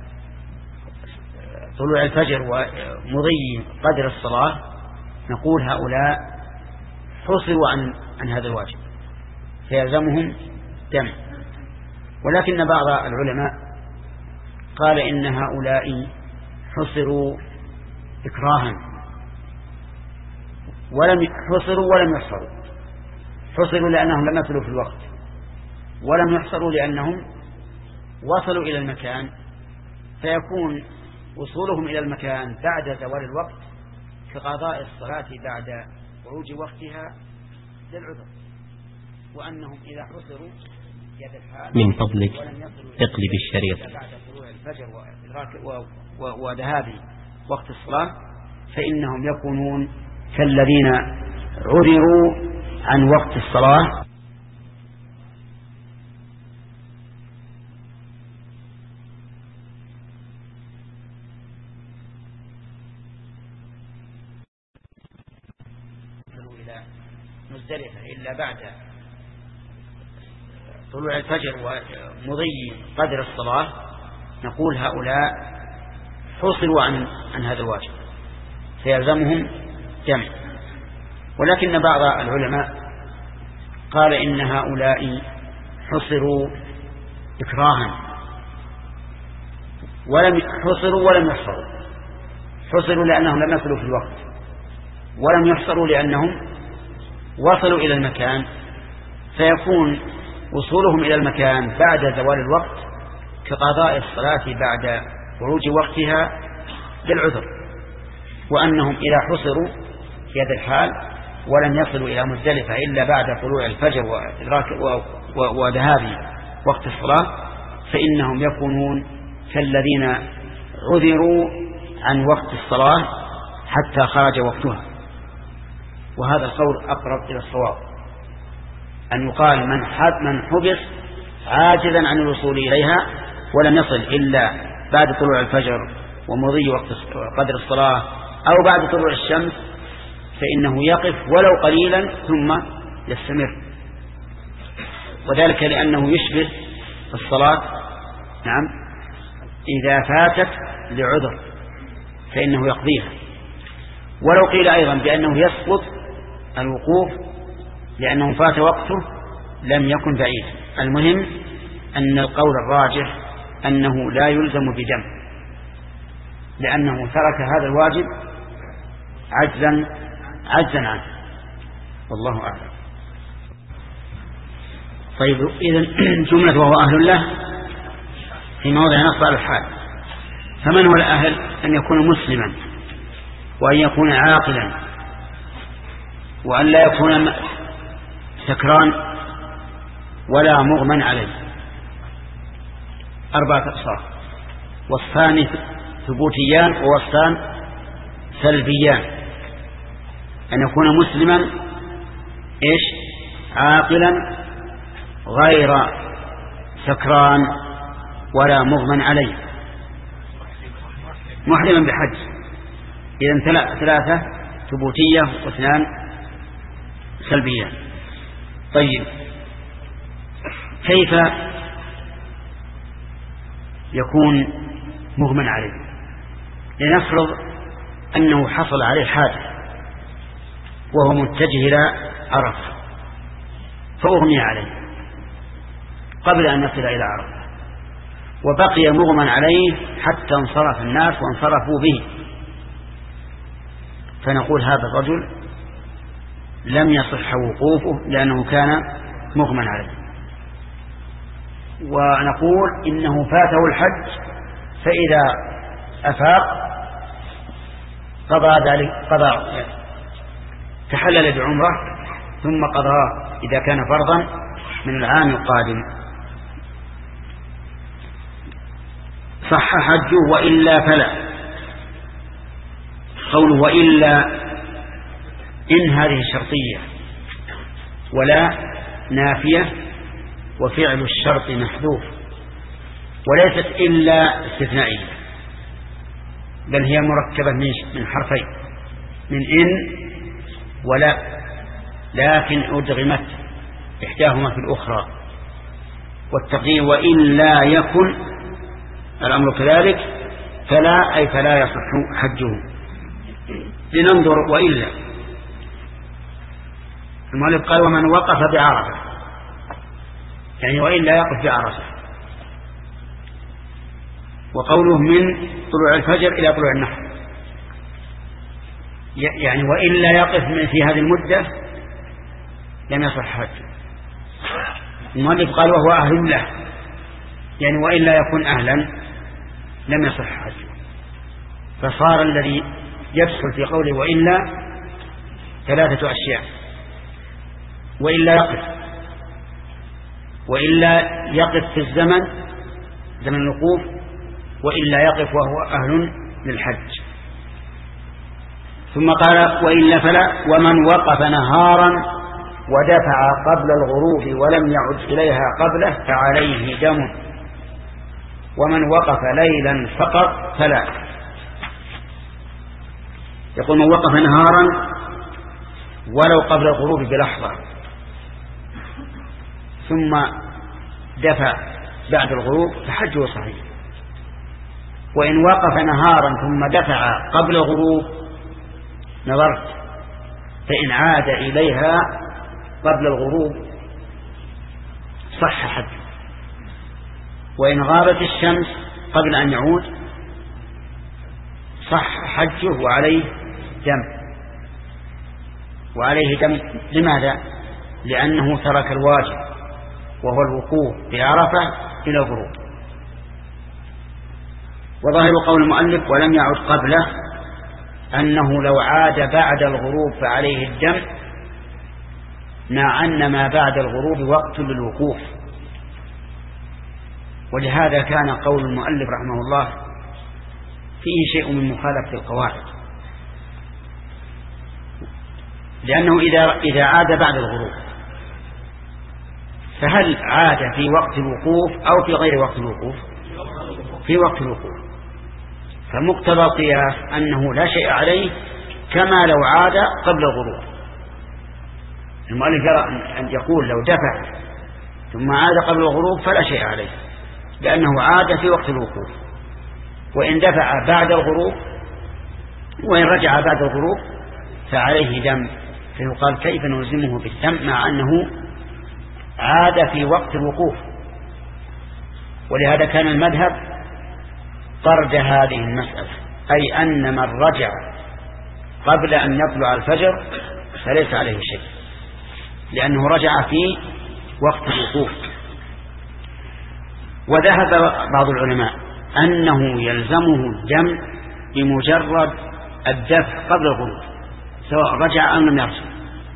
طلوع الفجر ومضي قدر الصلاة، نقول هؤلاء حصروا عن, عن هذا الواجب فيلزمهم دم. ولكن بعض العلماء قال إن هؤلاء حصروا إكراها ولم حصروا ولم يحصروا، حصروا لأنهم لم يصلوا في الوقت، ولم يحصروا لأنهم وصلوا إلى المكان، فيكون وصولهم إلى المكان بعد زوال الوقت كقضاء الصلاة بعد خروج وقتها للعذر، وأنهم إذا حصروا من فضلك اقلب الشريط. بعد طلوع الفجر وذهاب وقت الصلاة فإنهم يكونون كالذين عذروا عن وقت الصلاة. إلى مزدلفة إلا بعد طلوع الفجر ومضي قدر الصلاة، نقول هؤلاء حصلوا عن, عن هذا الواجب فيلزمهم جمع. ولكن بعض العلماء قال إن هؤلاء حصروا إكراها، ولم حصروا ولم يحصروا. حصروا لأنهم لم يصلوا في الوقت، ولم يحصروا لأنهم وصلوا إلى المكان، فيكون وصولهم إلى المكان بعد زوال الوقت كقضاء الصلاة بعد خروج وقتها بالعذر، وأنهم إذا حصروا في هذا الحال ولم يصلوا إلى مزدلفة إلا بعد طلوع الفجر وذهاب وقت الصلاة فإنهم يكونون كالذين عذروا عن وقت الصلاة حتى خرج وقتها. وهذا القول أقرب إلى الصواب، أن يقال من من حبس عاجزا عن الوصول إليها ولم يصل إلا بعد طلوع الفجر ومضي وقت قدر الصلاة أو بعد طلوع الشمس فإنه يقف ولو قليلا ثم يستمر، وذلك لأنه يشبه الصلاة نعم إذا فاتت لعذر فإنه يقضيها. ولو قيل أيضا بأنه يسقط الوقوف لأنه فات وقته لم يكن بعيدا. المهم أن القول الراجح أنه لا يلزم بدم، لأنه ترك هذا الواجب عجزا عجزا عنه، والله أعلم. طيب، إذن جملة وهو أهل له في موضع نص على الحال. فمن هو الأهل؟ أن يكون مسلما، وأن يكون عاقلا، وأن لا يكون سكران ولا مغمى عليه. أربعة أقسام، وصفان ثبوتيان ووصفان سلبيان. أن يكون مسلما إيش عاقلا غير سكران ولا مغمى عليه، محرما بحج. إذن ثلاثة ثبوتية واثنان سلبية. طيب، كيف يكون مغمى عليه؟ لنفرض أنه حصل عليه حادث وهو متجه إلى عرفة فأغمي عليه قبل أن يصل إلى عرفة، وبقي مغمى عليه حتى انصرف الناس وانصرفوا به، فنقول هذا الرجل لم يصح وقوفه لأنه كان مغمى عليه. ونقول إنه فاته الحج، فإذا أفاق قضى ذلك، قضى تحلل بعمرة ثم قضى إذا كان فرضا من العام القادم صح حجه، وإلا فلا. قوله وإلا إن هذه شرطية ولا نافية، وفعل الشرط محذوف، وليست إلا استثنائية، بل هي مركبة من حرفين، من إن ولا، لكن أدغمت إحداهما في الأخرى. والتقدير وإلا يكن الأمر كذلك فلا، أي فلا يصح حجه. لننظر وإلا. المؤلف قال ومن وقف بعرفة، يعني وإلا يقف بعرفة. وقوله من طلوع الفجر إلى طلوع النحر، يعني وإلا يقف في هذه المدة لم يصح حجه. المؤلف قال وهو أهل له، يعني وإلا يكون أهلا لم يصح حجه. فصار الذي يدخل في قوله وإلا ثلاثة أشياء: وإلا يقف، وإلا يقف في الزمن زمن الوقوف، وإلا يقف وهو أهل للحج. ثم قال وإلا فلا. ومن وقف نهارا ودفع قبل الغروب ولم يعد إليها قبله فعليه دم. ومن وقف ليلا فقط فلا. يقول من وقف نهارا ولو قبل الغروب بلحظة ثم دفع بعد الغروب فحجه صحيح. وإن وقف نهارا ثم دفع قبل الغروب نظرت، فإن عاد إليها قبل الغروب صح حجه. وإن غابت الشمس قبل أن يعود صح حجه وعليه دم. وعليه دم لماذا؟ لأنه ترك الواجب وهو الوقوف بعرفة إلى الغروب. وظاهر قول المؤلف ولم يعد قبله أنه لو عاد بعد الغروب فعليه الدم، مع أن ما بعد الغروب وقت للوقوف. ولهذا كان قول المؤلف رحمه الله فيه شيء من مخالفة القواعد، لأنه إذا إذا عاد بعد الغروب فهل عاد في وقت الوقوف أو في غير وقت الوقوف؟ في وقت الوقوف. فمقتضى القياس أنه لا شيء عليه كما لو عاد قبل الغروب. المؤلف يرى أن يقول لو دفع ثم عاد قبل الغروب فلا شيء عليه لأنه عاد في وقت الوقوف. وإن دفع بعد الغروب وإن رجع بعد الغروب فعليه دم. فيقال كيف نلزمه بالدم مع أنه عاد في وقت الوقوف؟ ولهذا كان المذهب طرد هذه المسألة، أي أن من رجع قبل أن يطلع الفجر فليس عليه شيء، لأنه رجع في وقت الوقوف. وذهب بعض العلماء أنه يلزمه الدم بمجرد الدفع قبل الغروب سواء رجع أو لم يرجع،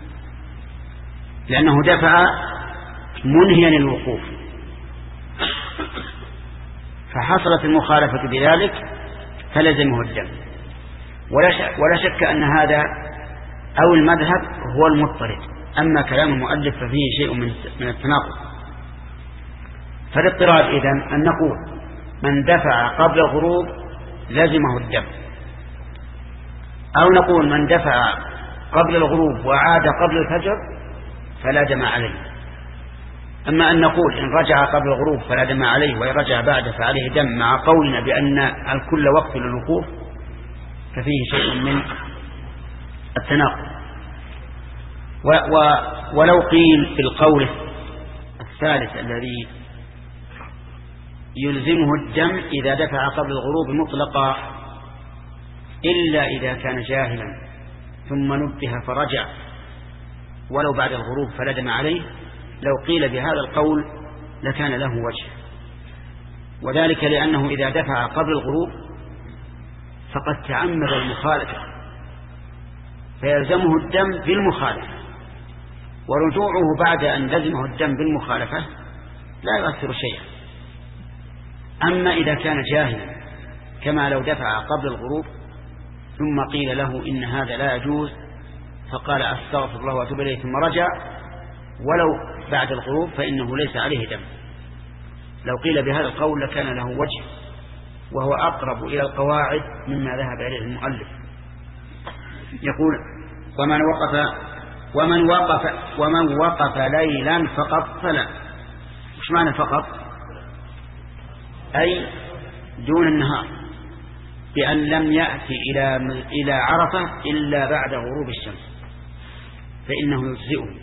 لأنه دفع منهيا للوقوف، فحصلت المخالفة بذلك فلزمه الدم. ولا شك أن هذا أو المذهب هو المضطرد. أما كلام المؤلف ففيه شيء من التناقض. فالاضطراد إذن أن نقول من دفع قبل الغروب لزمه الدم، أو نقول من دفع قبل الغروب وعاد قبل الفجر فلا دم عليه. أما أن نقول إن رجع قبل الغروب فلا دم عليه وإن رجع بعد فعليه دم مع قولنا بأن الكل وقت للوقوف ففيه شيء من التناقض. و و ولو قيل في القول الثالث الذي يلزمه الدم إذا دفع قبل الغروب مطلقا إلا إذا كان جاهلا ثم نبه فرجع ولو بعد الغروب فلا دم عليه، لو قيل بهذا القول لكان له وجه. وذلك لأنه إذا دفع قبل الغروب فقد تعمد المخالفة فيلزمه الدم بالمخالفة، ورجوعه بعد أن لزمه الدم بالمخالفة لا يؤثر شيئا. أما إذا كان جاهلا كما لو دفع قبل الغروب ثم قيل له إن هذا لا يجوز فقال أستغفر الله وأتوب إليه ثم رجع ولو بعد الغروب فإنه ليس عليه دم، لو قيل بهذا القول لكان له وجه، وهو أقرب إلى القواعد مما ذهب إليه المؤلف. يقول ومن وقف ومن وقف ومن وقف ليلا فقط فلا. وش معنى فقط؟ أي دون النهار، بأن لم يأتي إلى إلى عرفة إلا بعد غروب الشمس فإنه يجزئه،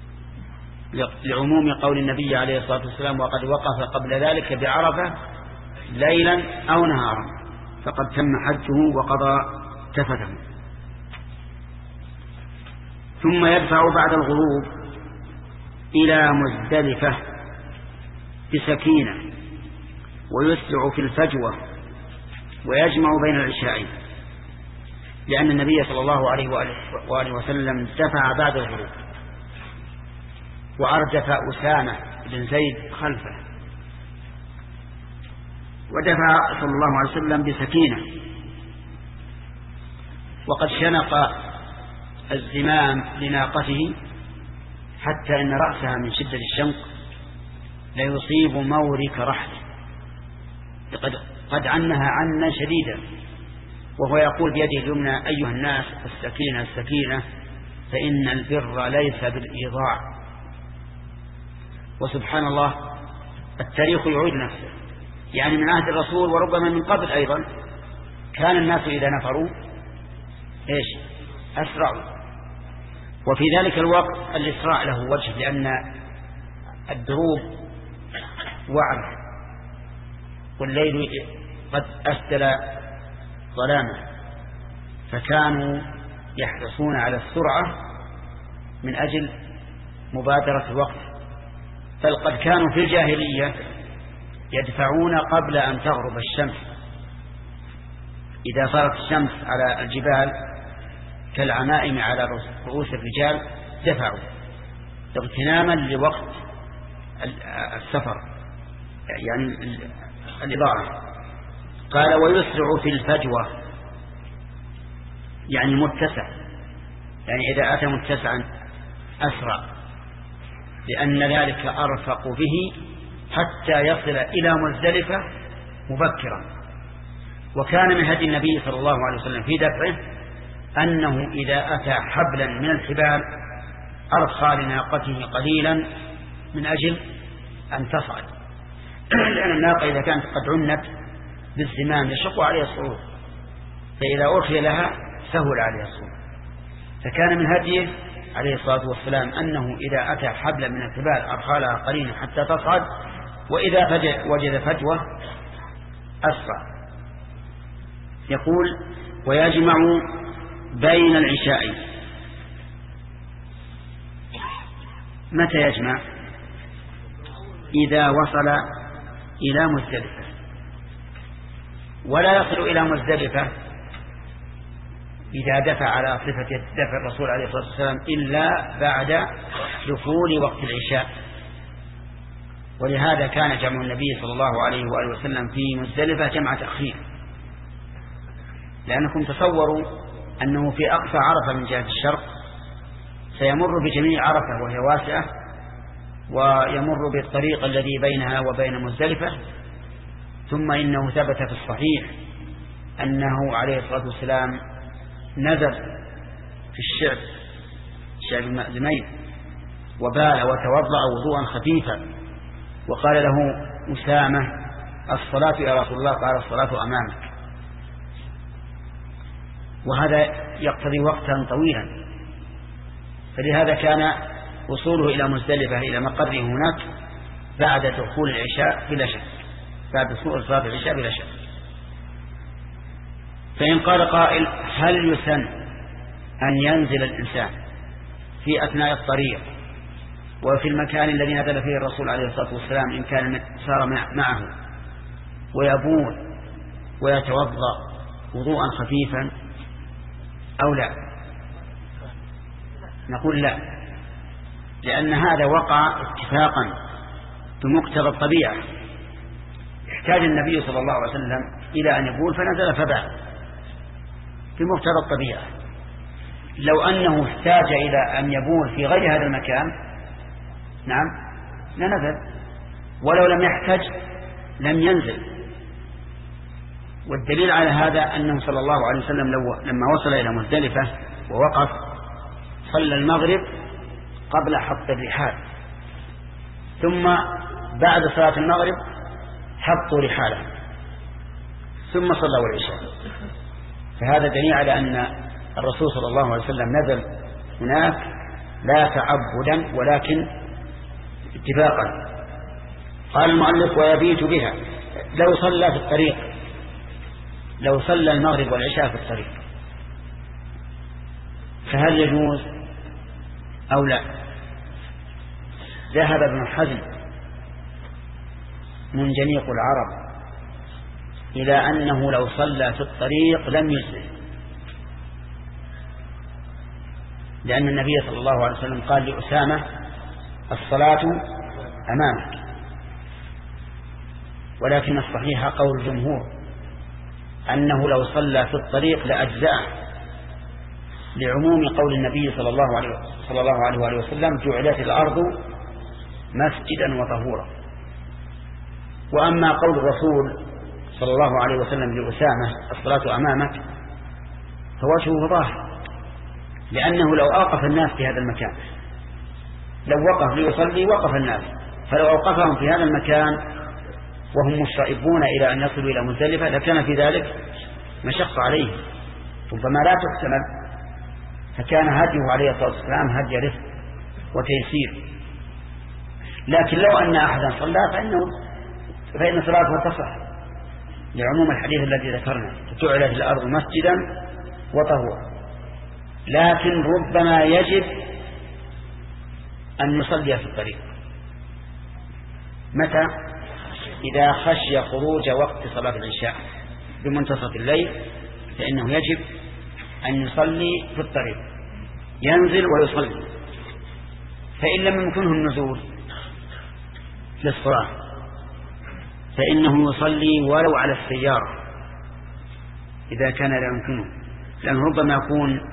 لعموم قول النبي عليه الصلاة والسلام وقد وقف قبل ذلك بعرفة ليلا أو نهارا فقد تم حجه وقضى تفته. ثم يدفع بعد الغروب إلى مزدلفة بسكينة ويسرع في الفجوة ويجمع بين العشاءين، لأن النبي صلى الله عليه وآله وسلم دفع بعد الغروب وأردف أسامة بن زيد خلفه، ودفع صلى الله عليه وسلم بسكينة، وقد شنق الزمام لناقته حتى إن رأسها من شدة الشنق ليصيب مورك رحله، قد, قد عنها عنا شديدا، وهو يقول بيده اليمنى: أيها الناس السكينة السكينة فإن البر ليس بالإيضاع. وسبحان الله التاريخ يعيد نفسه، يعني من عهد الرسول وربما من قبل أيضا كان الناس إذا نفروا إيش أسرعوا، وفي ذلك الوقت الإسراع له وجه، لأن الدروب وعر والليل قد أسدل ظلامه، فكانوا يحرصون على السرعة من أجل مبادرة الوقت، بل قد كانوا في الجاهلية يدفعون قبل أن تغرب الشمس، إذا صارت الشمس على الجبال كالعمائم على رؤوس الرجال دفعوا اغتناما لوقت السفر، يعني الإضاءة. قال: ويسرع في الفجوة، يعني متسع، يعني إذا أتى متسعا أسرع، لأن ذلك أرفق به حتى يصل إلى مزدلفة مبكرا. وكان من هدي النبي صلى الله عليه وسلم في دفعه أنه إذا أتى حبلا من الحبال أرخى لناقته قليلا من أجل أن تصعد، لأن الناقة إذا كانت قد عنت بالزمام يشق عليها الصعود، فإذا أرخي لها سهل عليها الصعود. فكان من هديه عليه الصلاة والسلام أنه إذا أتى حبلا من الحبال أرخى لها قليلا حتى تصعد، وإذا وجد فجوة أسرع. يقول: ويجمع بين العشاءين. متى يجمع؟ إذا وصل إلى مزدلفة، ولا يصل إلى مزدلفة إذا دفع على صفة دفع الرسول عليه الصلاة والسلام إلا بعد دخول وقت العشاء. ولهذا كان جمع النبي صلى الله عليه وآله وسلم في مزدلفة جمع تأخير، لأنكم تصوروا أنه في أقصى عرفة من جهة الشرق سيمر بجميع عرفة وهي واسعة، ويمر بالطريق الذي بينها وبين مزدلفة، ثم إنه ثبت في الصحيح أنه عليه الصلاة والسلام نزل في الشعب شعب المأزمين وبال وتوضأ وضوءا خفيفا، وقال له أسامة: الصلاة يا رسول الله؟ قال: الصلاة أمامك. وهذا يقتضي وقتا طويلا، فلهذا كان وصوله إلى مزدلفة إلى مقره هناك بعد دخول العشاء بلا شك، بعد دخول صلاة العشاء بلا شك. فإن قال قائل: هل يسن أن ينزل الإنسان في أثناء الطريق وفي المكان الذي نزل فيه الرسول عليه الصلاة والسلام إن كان صار معه ويبول ويتوضأ وضوءا خفيفا أو لا؟ نقول لا، لأن هذا وقع اتفاقا بمقتضى الطبيعة. احتاج النبي صلى الله عليه وسلم إلى أن يبول فنزل فبال بمقتضى الطبيعة. لو أنه احتاج إلى أن يبول في غير هذا المكان نعم لنزل، ولو لم يحتاج لم ينزل. والدليل على هذا أنه صلى الله عليه وسلم لما وصل إلى مزدلفة ووقف صلى المغرب قبل حط الرحال، ثم بعد صلاة المغرب حطوا رحاله، ثم صلوا العشاء. فهذا دليل على أن الرسول صلى الله عليه وسلم نزل هناك لا تعبدا ولكن اتفاقا. قال المؤلف: ويبيت بها. لو صلى في الطريق، لو صلى المغرب والعشاء في الطريق فهل يجوز أو لا؟ ذهب ابن حزم منجنيق العرب إلى أنه لو صلى في الطريق لم يجزئ، لأن النبي صلى الله عليه وسلم قال لأسامة: الصلاة أمامك. ولكن الصحيح قول الجمهور أنه لو صلى في الطريق لأجزأه، لعموم قول النبي صلى الله عليه صلى الله عليه وآله وسلم: جعلت الأرض مسجدا وطهورا. وأما قول الرسول صلى الله عليه وسلم لأسامة: الصلاة أمامك، فوجهه ظاهر، لأنه لو أوقف الناس في هذا المكان، لو وقف ليصلي وقف الناس، فلو أوقفهم في هذا المكان وهم مشرئبون إلى أن يصلوا إلى مزدلفة لكان في ذلك مشقة عليه، ربما لا تحتمل. فكان هديه عليه الصلاة والسلام هدي رفق وتيسير. لكن لو أن أحدا صلى فإنه فإن صلاته تصح، لعموم الحديث الذي ذكرنا: جعلت الأرض مسجدا وطهورا. لكن ربما يجب أن يصلي في الطريق. متى؟ إذا خشي خروج وقت صلاة العشاء بمنتصف الليل، فإنه يجب أن يصلي في الطريق، ينزل ويصلي. فإن لم يمكنه النزول للصلاة فإنه يصلي ولو على السيارة إذا كان لا يمكنه، لأن ربما يكون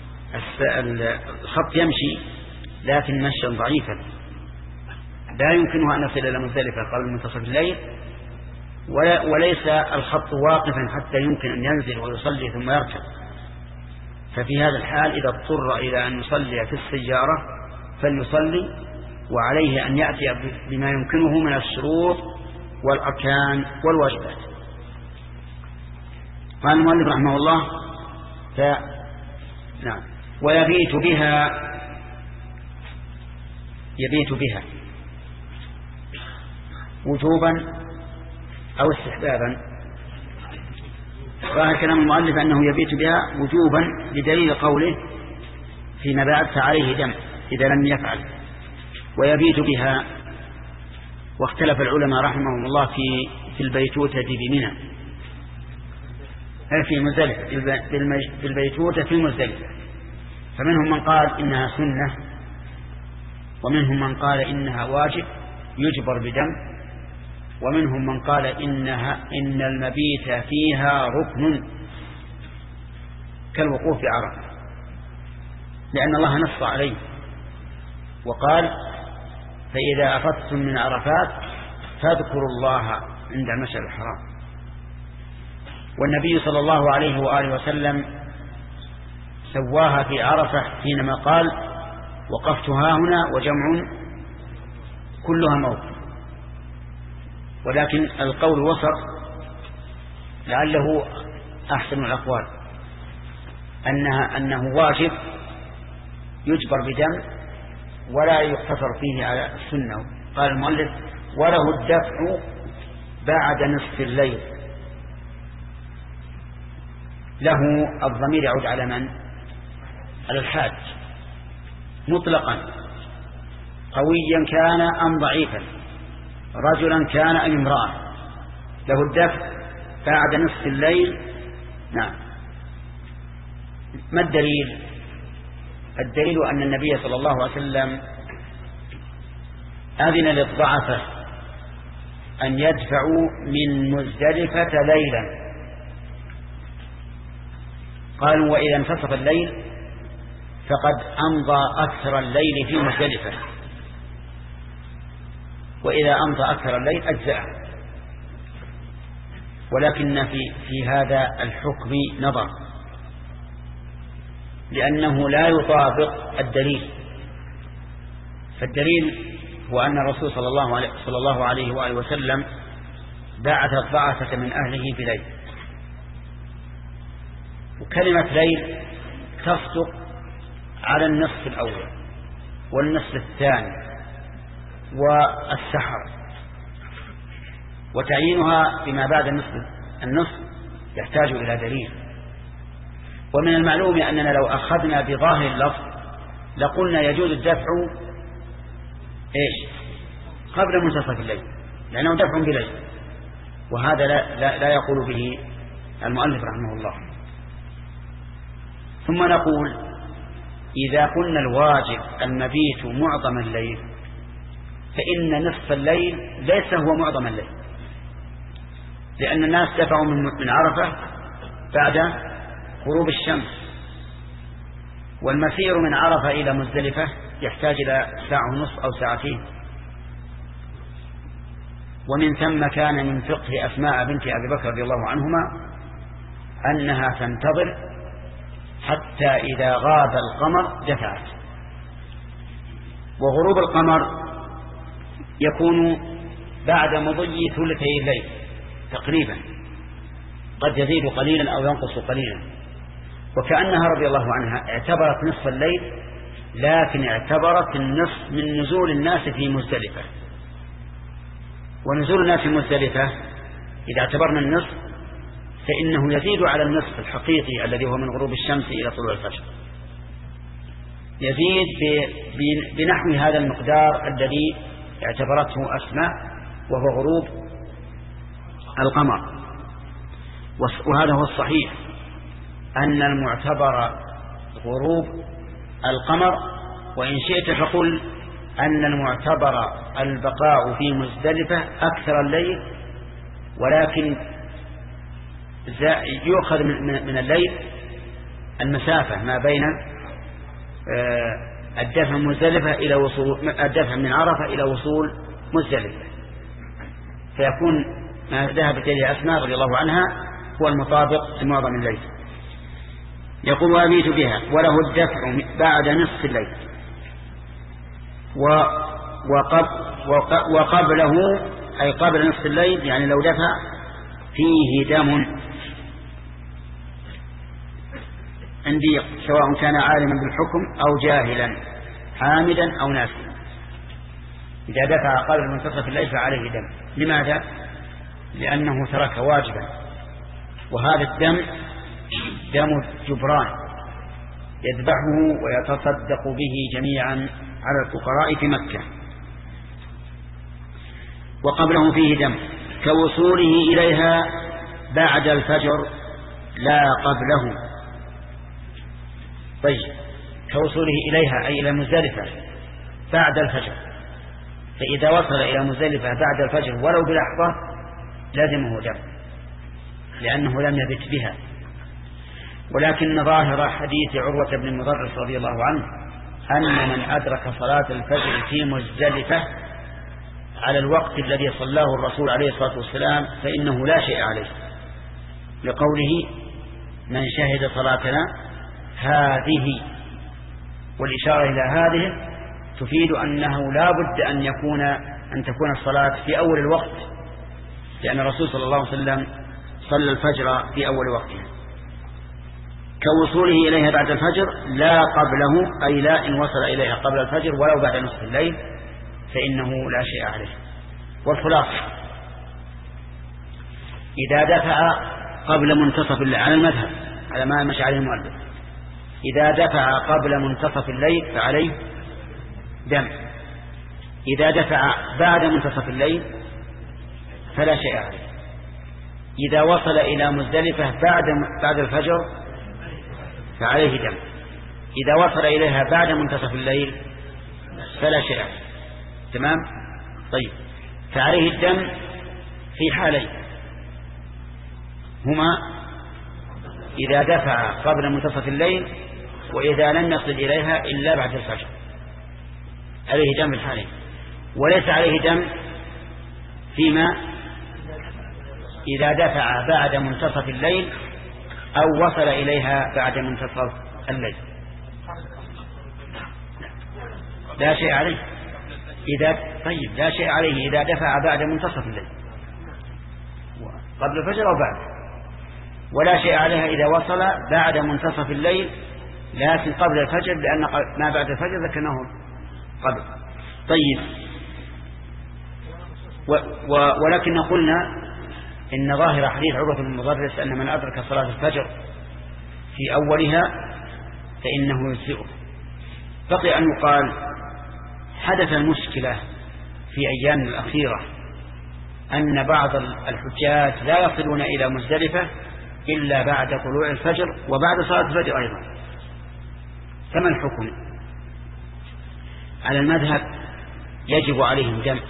الخط يمشي لكن مشيا ضعيفا، لا يمكنه أن يصل إلى مزدلفة قبل منتصف الليل، وليس الخط واقفا حتى يمكن أن ينزل ويصلي ثم يركب. ففي هذا الحال إذا اضطر إلى أن يصلي في السيارة فليصلي، وعليه أن يأتي بما يمكنه من الشروط والأركان والواجبات. قال المؤلف رحمه الله: ف... نعم ويبيت بها، يبيت بها وجوبا أو استحبابا. ظاهر كلام المؤلف أنه يبيت بها وجوبا بدليل قوله فيما بعد: فعليه دم إذا لم يفعل. ويبيت بها، واختلف العلماء رحمهم الله في في البيتوتة بمنى، في مزدلفة، في البيتوتة في مزدلفة. فمنهم من قال إنها سنة، ومنهم من قال إنها واجب يجبر بدم، ومنهم من قال إنها إن المبيت فيها ركن كالوقوف عرفة، لأن الله نص عليه وقال: فإذا أفضتم من عرفات فاذكروا الله عند المشعر الحرام. والنبي صلى الله عليه وآله وسلم سواها في عرفة حينما قال: وقفتها هنا وجمع كلها موقف. ولكن القول الوسط لعله أحسن الأقوال أنها أنه واجب يجبر بدم ولا يقتصر فيه على السنة. قال المؤلف: وله الدفع بعد نصف الليل. له الضمير يعود على من؟ على الحاج مطلقا، قويا كان أم ضعيفا، رجلا كان أم امرأة، له الدفع بعد نصف الليل. نعم. ما الدليل؟ الدليل أن النبي صلى الله عليه وسلم أذن للضعفة أن يدفعوا من مزدلفة ليلا. قالوا: وإذا انتصف الليل فقد أمضى أكثر الليل في مزدلفة، وإذا أمضى أكثر الليل أجزأ. ولكن في, في هذا الحكم نظر، لأنه لا يطابق الدليل. فالدليل هو أن الرسول صلى الله عليه, صلى الله عليه وآله وسلم بعث الضعفة من أهله في ليل، وكلمة ليل تصدق على النصف الأول والنصف الثاني والسحر، وتعيينها بما بعد النصف النصف يحتاج إلى دليل. ومن المعلوم أننا لو أخذنا بظاهر اللفظ لقلنا يجوز الدفع إيش قبل منتصف الليل، لأنه دفع بليل، وهذا لا, لا, لا يقول به المؤلف رحمه الله. ثم نقول: إذا قلنا الواجب المبيت معظم الليل فإن نصف الليل ليس هو معظم الليل، لأن الناس دفعوا من عرفة بعد غروب الشمس، والمسير من عرفة إلى مزدلفة يحتاج إلى ساعة ونصف أو ساعتين. ومن ثم كان من فقه أسماء بنت أبي بكر رضي الله عنهما أنها تنتظر حتى إذا غاب القمر دفعت. وغروب القمر يكون بعد مضي ثلثي الليل تقريبا، قد يزيد قليلا أو ينقص قليلا. وكأنها رضي الله عنها اعتبرت نصف الليل، لكن اعتبرت النصف من نزول الناس في مزدلفة. ونزول الناس في مزدلفة إذا اعتبرنا النصف فإنه يزيد على النصف الحقيقي الذي هو من غروب الشمس إلى طلوع الفجر، يزيد بنحو هذا المقدار الذي اعتبرته أسماء، وهو غروب القمر. وهذا هو الصحيح، أن المعتبر غروب القمر، وإن شئت فقل أن المعتبر البقاء في مزدلفة أكثر الليل، ولكن يؤخذ من الليل المسافة ما بين الدفع من مزدلفة إلى وصول الدفع من عرفة إلى وصول مزدلفة، فيكون ما ذهبت إليه أسماء رضي الله عنها هو المطابق لمعظم الليل. يقول وأبيت بها وله الدفع بعد نصف الليل وقبله، أي قبل نصف الليل، يعني لو دفع فيه دم عندي سواء كان عالما بالحكم أو جاهلا حامدا أو ناسيا. إذا دفع قبل منتصف الليل فعليه دم. لماذا؟ لأنه ترك واجبا، وهذا الدم دم جبران يذبحه ويتصدق به جميعا على الفقراء في مكة. وقبله فيه دم كوصوله إليها بعد الفجر لا قبله. طيب، كوصوله إليها أي إلى مزدلفة بعد الفجر، فإذا وصل إلى مزدلفة بعد الفجر ولو بلحظة لازمه دم، لأنه لم يبت بها. ولكن ظاهر حديث عروة بن المضرس رضي الله عنه أن من أدرك صلاة الفجر في مزدلفة على الوقت الذي صلاه الرسول عليه الصلاة والسلام فإنه لا شيء عليه، لقوله من شهد صلاتنا هذه، والإشارة إلى هذه تفيد أنه لا بد أن يكون أن تكون الصلاة في أول الوقت، لأن الرسول صلى الله عليه وسلم صلى الفجر في أول وقته. كوصوله إليها بعد الفجر لا قبله، أي لا إن وصل إليها قبل الفجر ولو بعد نصف الليل فإنه لا شيء عليه. والخلاصة إذا دفع قبل منتصف الليل على المذهب على ما مشى عليه المؤلف، إذا دفع قبل منتصف الليل فعليه دم، إذا دفع بعد منتصف الليل فلا شيء عليه. إذا وصل إلى مزدلفة بعد بعد الفجر فعليه دم، إذا وصل إليها بعد منتصف الليل فلا شيء عليه. تمام؟ طيب، فعليه الدم في حالين هما إذا دفع قبل منتصف الليل وإذا لم يصل إليها إلا بعد الفجر عليه دم الحالين، وليس عليه دم فيما إذا دفع بعد منتصف الليل أو وصل إليها بعد منتصف الليل، لا شيء عليه. إذا طيب لا شيء عليه إذا دفع بعد منتصف الليل قبل الفجر أو بعد، ولا شيء عليها إذا وصل بعد منتصف الليل لكن قبل الفجر، لأن ما بعد الفجر ذكرناه قبل. طيب، و و ولكن قلنا إن ظاهر حديث عروة بن المضرس أن من أدرك صلاة الفجر في أولها فإنه يجزئه. بقي أن يقال حدث المشكلة في أيام الأخيرة أن بعض الحجاج لا يصلون إلى مزدلفة إلا بعد طلوع الفجر وبعد صلاة الفجر أيضا، فما الحكم؟ على المذهب يجب عليهم دم،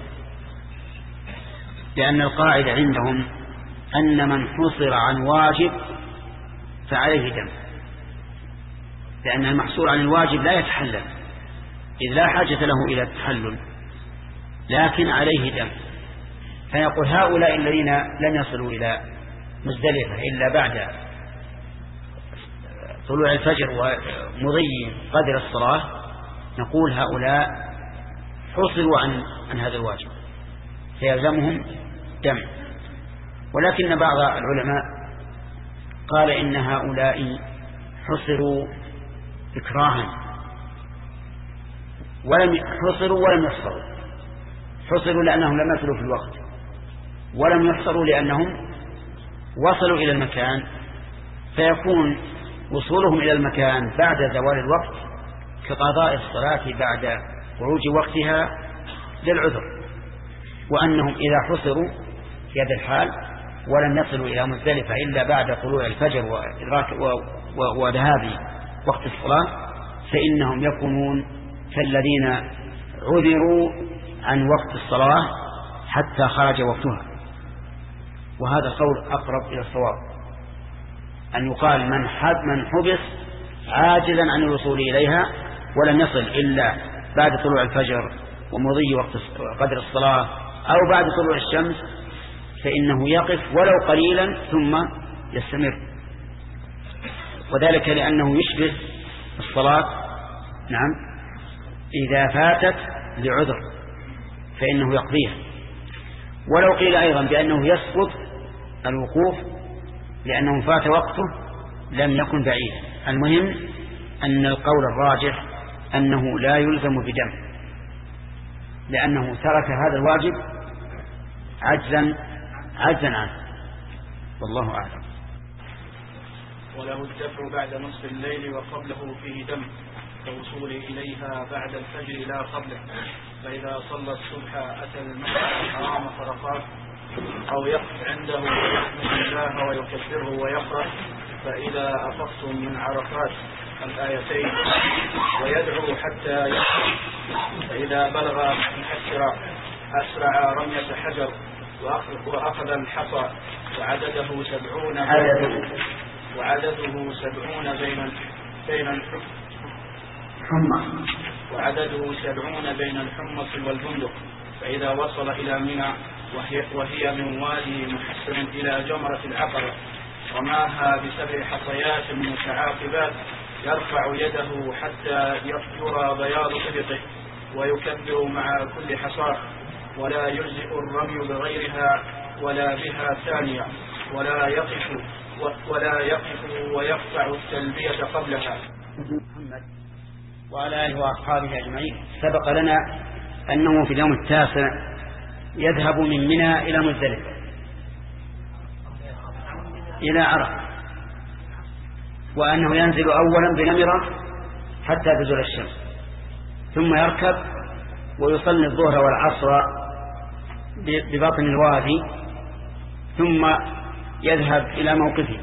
لأن القاعدة عندهم أن من حصر عن واجب فعليه دم، لأن المحصور عن الواجب لا يتحلل إذ لا حاجة له إلى التحلل، لكن عليه دم. فيقول هؤلاء الذين لم يصلوا إلى مزدلفة إلا بعد طلوع الفجر ومضي قدر الصلاة، نقول هؤلاء حصروا عن, عن هذا الواجب فيلزمهم دم. ولكن بعض العلماء قال إن هؤلاء حصروا إكراها، ولم حصروا ولم يحصروا. حصروا لأنهم لم يصلوا في الوقت، ولم يحصروا لأنهم وصلوا إلى المكان، فيكون وصولهم إلى المكان بعد زوال الوقت كقضاء الصلاة بعد خروج وقتها للعذر، وأنهم إذا حصروا في هذا الحال ولم يصلوا إلى مزدلفة إلا بعد طلوع الفجر وإدراك وذهاب وقت الصلاة فإنهم يكونون كالذين عذروا عن وقت الصلاة حتى خرج وقتها. وهذا القول أقرب إلى الصواب، أن يقال من حب من حبس عاجزا عن الوصول إليها ولم يصل إلا بعد طلوع الفجر ومضي وقت قدر الصلاة أو بعد طلوع الشمس فإنه يقف ولو قليلا ثم يستمر، وذلك لأنه يشبه الصلاة نعم إذا فاتت لعذر فإنه يقضيها. ولو قيل أيضا بأنه يسقط الوقوف لأنه فات وقته لم يكن بعيدا. المهم أن القول الراجح أنه لا يلزم بدم، لأنه ترك هذا الواجب عجزا عجزا عنه، والله أعلم. وله الدفع بعد نصف الليل وقبله فيه دم كوصول إليها بعد الفجر لا قبله، فإذا صلى الصبح أتى المسجد الحرام فرقات أو يقف عنده ويحمد الله ويكبره ويقرأ فإذا أفقتم من عرفات الآيتين ويدعو حتى يحرم، فإذا بلغ محسرا أسرع رمية حجر وأخذ الحصى وعدده سبعون وعدده سبعون بين بين الحمص وعدده سبعون بين الحمص والبندق، فإذا وصل إلى منى وهي, وهي من وادي محسن إلى جمرة العقبة رماها بسبع حصيات متعاقبات يرفع يده حتى يرى بياض إبطه ويكبر مع كل حصاة، ولا يجزئ الرمي بغيرها ولا بها ثانية، ولا يقف ولا يقف ويقطع التلبية قبلها. محمد وعلى آله وأصحابه أجمعين. سبق لنا أنه في اليوم التاسع يذهب من منى إلى مزدلفة إلى عرفة، وأنه ينزل أولا بنمرة حتى تزول الشمس، ثم يركب ويصلي الظهر والعصر ببطن الوادي، ثم يذهب إلى موقفه،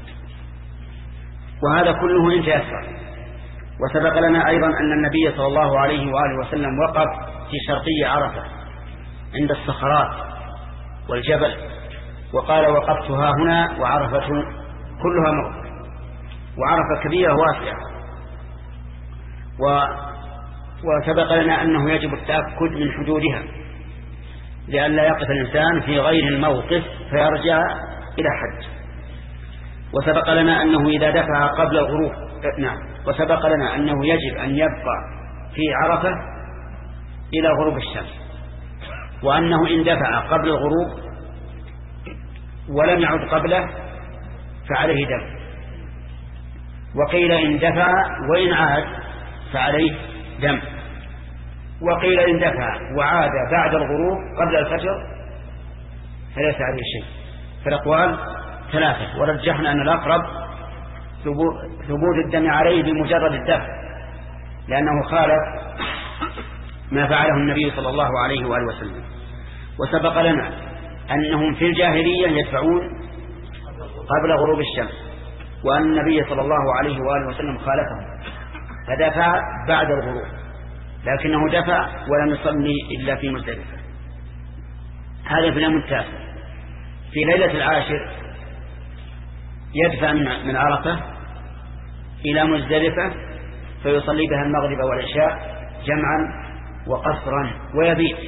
وهذا كله إن تيسر. وسبق لنا أيضا أن النبي صلى الله عليه وآله وسلم وقف في شرقي عرفة عند الصخرات والجبل وقال وقفت ها هنا وعرفة كلها موقف، وعرفة كبيرة واسعة. و وسبق لنا أنه يجب التأكد من حدودها لئلا يقف الإنسان في غير الموقف فيرجع إلى حد. وسبق لنا أنه إذا دفع قبل الغروب نعم وسبق لنا أنه يجب أن يبقى في عرفة إلى غروب الشمس، وأنه إن دفع قبل الغروب ولم يعد قبله فعليه دم. وقيل إن دفع وإن عاد فعليه دم، وقيل إن دفع وعاد بعد الغروب قبل الفجر فليس عليه شيء. فالأقوال ثلاثة، ورجحنا أن الأقرب ثبوت الدم عليه بمجرد الدفع، لأنه خالف ما فعله النبي صلى الله عليه وآله وسلم. وسبق لنا أنهم في الجاهلية يدفعون قبل غروب الشمس، وأن النبي صلى الله عليه وآله وسلم خالفهم فدفع بعد الغروب، لكنه دفع ولم يصلي إلا في مزدلفة. هذا في اليوم التاسع. في ليلة العاشر يدفع من عرفة إلى مزدلفة فيصلي بها المغرب والعشاء جمعا وقصرا ويبيت.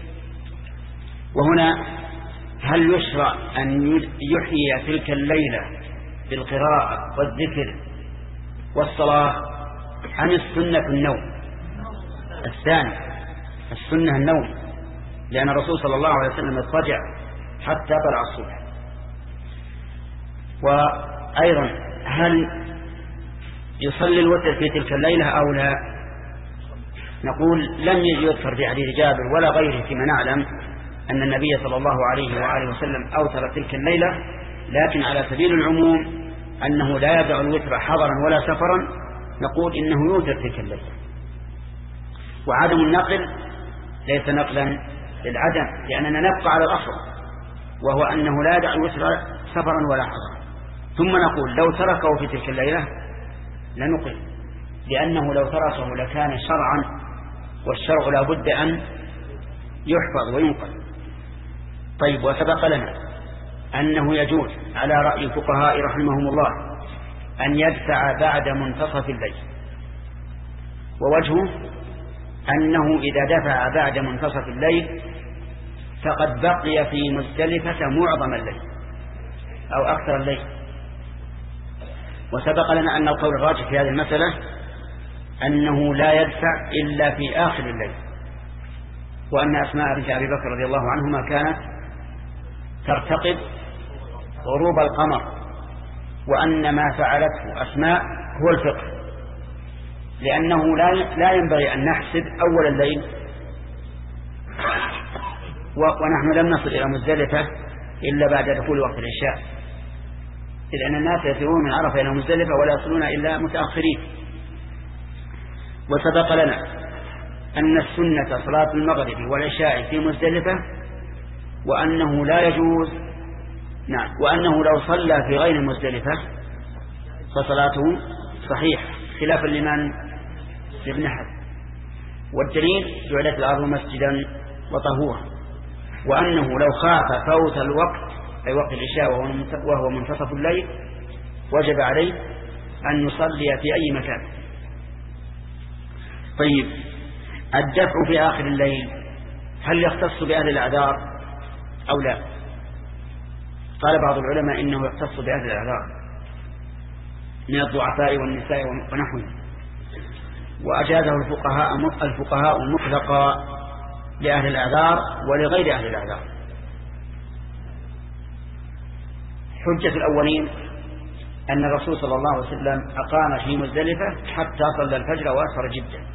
وهنا هل يشرع أن يحيي تلك الليلة بالقراءة والذكر والصلاة عن السنة النوم؟ الثاني السنة النوم، لأن الرسول صلى الله عليه وسلم اضطجع حتى طلع الصبح. وأيضا هل يصلي الوتر في تلك الليلة أو لا؟ نقول لم يذكر في حديث جابر ولا غيره فيما نعلم أن النبي صلى الله عليه وآله وسلم أوتر تلك الليلة، لكن على سبيل العموم أنه لا يدع الوتر حضرا ولا سفرا نقول إنه يوتر تلك الليلة. وعدم النقل ليس نقلا للعدم، لأننا نبقى على الأصل وهو أنه لا يدع الوتر سفرا ولا حضرا. ثم نقول لو تركه في تلك الليلة لنقل، لأنه لو تركه لكان شرعا، والشرع لا بد أن يحفظ وينقل. طيب، وسبق لنا أنه يجوز على رأي الفقهاء رحمهم الله أن يدفع بعد منتصف الليل، ووجهه أنه إذا دفع بعد منتصف الليل فقد بقي في مزدلفة معظم الليل أو أكثر الليل. وسبق لنا أن القول الراجح في هذه المسألة أنه لا يدفع إلا في آخر الليل، وأن أسماء بنت أبي بكر رضي الله عنهما كانت ترتقب غروب القمر، وأن ما فعلته أسماء هو الفقه، لأنه لا ينبغي أن نحسب أول الليل ونحن لم نصل إلى مزدلفة إلا بعد دخول وقت العشاء، إذ أن الناس يسيرون من عرفة إلى مزدلفة ولا يصلون إلا متأخرين. وسبق لنا أن السنة صلاة المغرب والعشاء في مزدلفة، وأنه لا يجوز نعم وأنه لو صلى في غير مزدلفة فصلاته صحيحة، خلافا لمن لابن حزم. والدليل جعلت الأرض مسجدا وطهورا، وأنه لو خاف فوت الوقت أي وقت العشاء وهو منتصف الليل وجب عليه أن يصلي في أي مكان. طيب، الدفع في آخر الليل هل يختص بأهل الأعذار أو لا؟ قال بعض العلماء إنه يختص بأهل الأعذار من الضعفاء والنساء ونحوهم، وأجازه الفقهاء الفقهاء مطلقا لأهل الأعذار ولغير أهل الأعذار. حجة الأولين أن الرسول صلى الله عليه وسلم أقام في مزدلفة حتى صلى الفجر وأسفر جدا،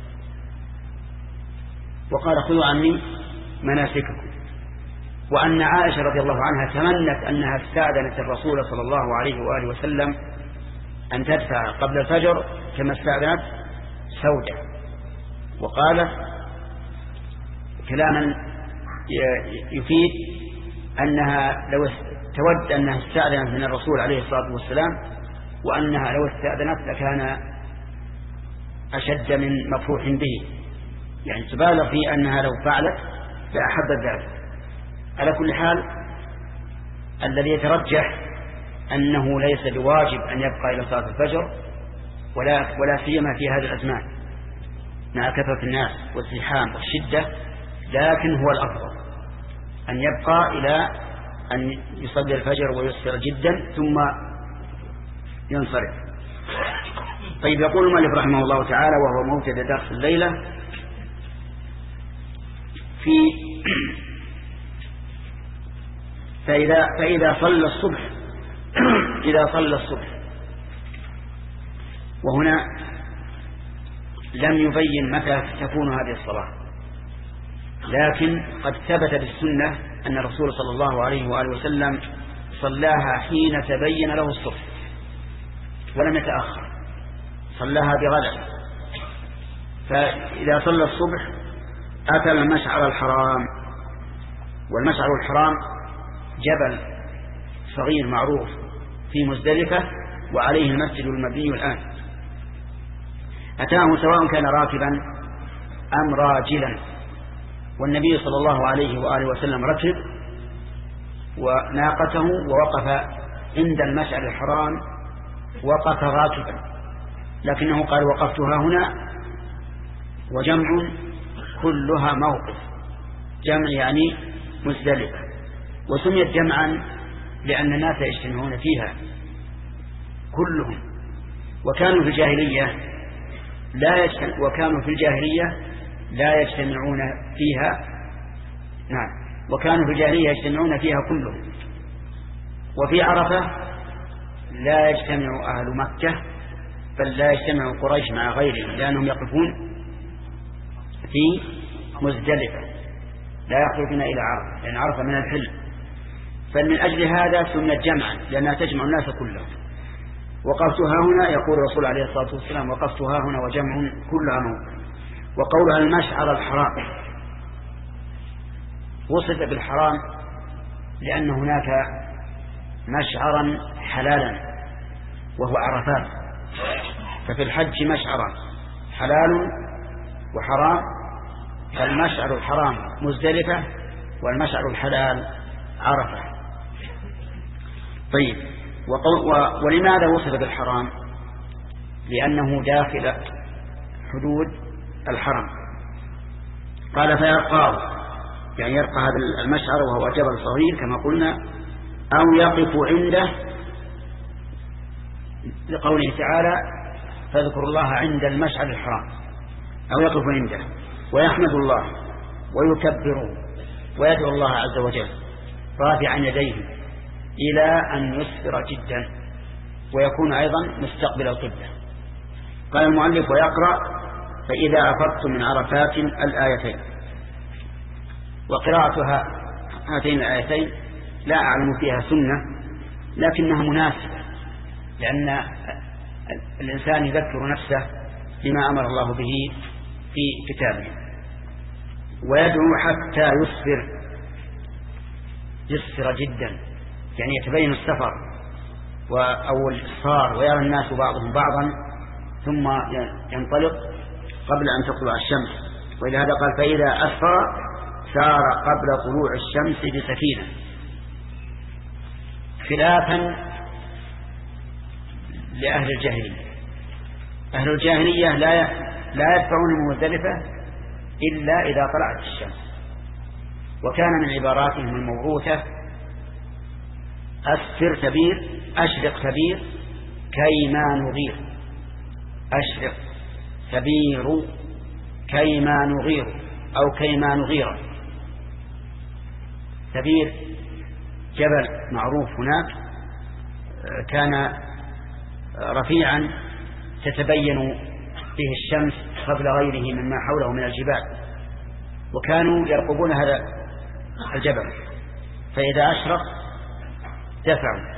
وقال خذوا عني مناسككم. وأن عائشة رضي الله عنها تمنت أنها استأذنت الرسول صلى الله عليه وآله وسلم أن تدفع قبل الفجر كما استأذنت سودة، وقالت كلاما يفيد أنها لو تود أنها استأذنت من الرسول عليه الصلاة والسلام، وأنها لو استأذنت لكان أشد من مفروح به، يعني تبالغ في أنها لو فعلت لأحبت ذلك. على كل حال الذي يترجح أنه ليس بواجب أن يبقى إلى صلاة الفجر، ولا ولا سيما في هذه الأزمان مع كثرة الناس والزحام والشدة، لكن هو الأفضل أن يبقى إلى أن يصلي الفجر ويسر جدا ثم ينصرف. طيب، يقول المؤلف رحمه الله تعالى وهو موجد درس الليلة في فإذا, فإذا صلى الصبح إذا صلى الصبح وهنا لم يبين متى تكون هذه الصلاة، لكن قد ثبت بالسنة أن الرسول صلى الله عليه وآله وسلم صلاها حين تبين له الصبح ولم يتأخر، صلاها بغلس. فإذا صلى الصبح أتى المشعر الحرام، والمشعر الحرام جبل صغير معروف في مزدلفة وعليه المسجد المبني الآن. أتاه سواء كان راكبا أم راجلا. والنبي صلى الله عليه وآله وسلم ركب وناقته ووقف عند المشعر الحرام، وقف راكبا، لكنه قال وقفتها هنا، وجمع كلها موقف، جمع يعني مزدلفة. وسميت جمعا لأن الناس يجتمعون فيها كلهم، وكانوا في الجاهلية لا يجتمع وكانوا في الجاهلية لا يجتمعون فيها نعم وكانوا في الجاهلية يجتمعون فيها كلهم. وفي عرفة لا يجتمع أهل مكة، بل لا يجتمع قريش مع غيرهم، لأنهم يقفون في مزدلفة لا يخرجون إلى عرفة، لأن عرفة من الحل. فمن أجل هذا سميت جمعا لأنها تجمع الناس كلهم. وقفتها هنا، يقول الرسول عليه الصلاة والسلام وقفتها هنا وجمع كلها موقف. وقولها المشعر الحرام وصف بالحرام لأن هناك مشعرا حلالا وهو عرفات، ففي الحج مشعرا حلال وحرام، فالمشعر الحرام مزدلفة والمشعر الحلال عرفة. طيب، ولماذا وصف بالحرام؟ لأنه داخل حدود الحرم. قال فيرقاه، يعني يرقى هذا المشعر وهو جبل صغير كما قلنا، أو يقف عنده لقوله تعالى فاذكروا الله عند المشعر الحرام، أو يقف عنده ويحمد الله ويكبره ويدعو الله عز وجل رافعا يديه إلى أن يسفر جدا، ويكون أيضا مستقبل القبلة. قال المؤلف ويقرأ فإذا أفضتم من عرفات الآيتين. وقراءتها هاتين الآيتين لا أعلم فيها سنة، لكنها مناسبة، لأن الإنسان يذكر نفسه بما أمر الله به في كتابه. ويدعو حتى يسفر، يسفر جدا، يعني يتبين السفر أو الإسفار ويرى الناس بعضهم بعضا ثم ينطلق قبل أن تطلع الشمس. ولهذا قال فإذا أسفر سار قبل طلوع الشمس بسكينة، خلافا لأهل الجاهلية. أهل الجاهلية لا لا يدفعون من مزدلفة إلا إذا طلعت الشمس. وكان من عباراتهم الموروثة أسفر كبير، أشرق كبير كيما نغير، أشرق كبير كيما نغير أو كيما نغير. كبير جبل معروف هناك كان رفيعا تتبين فيه الشمس قبل غيره مما حوله من الجبال، وكانوا يرقبون هذا الجبل، فإذا أشرق دفعوا.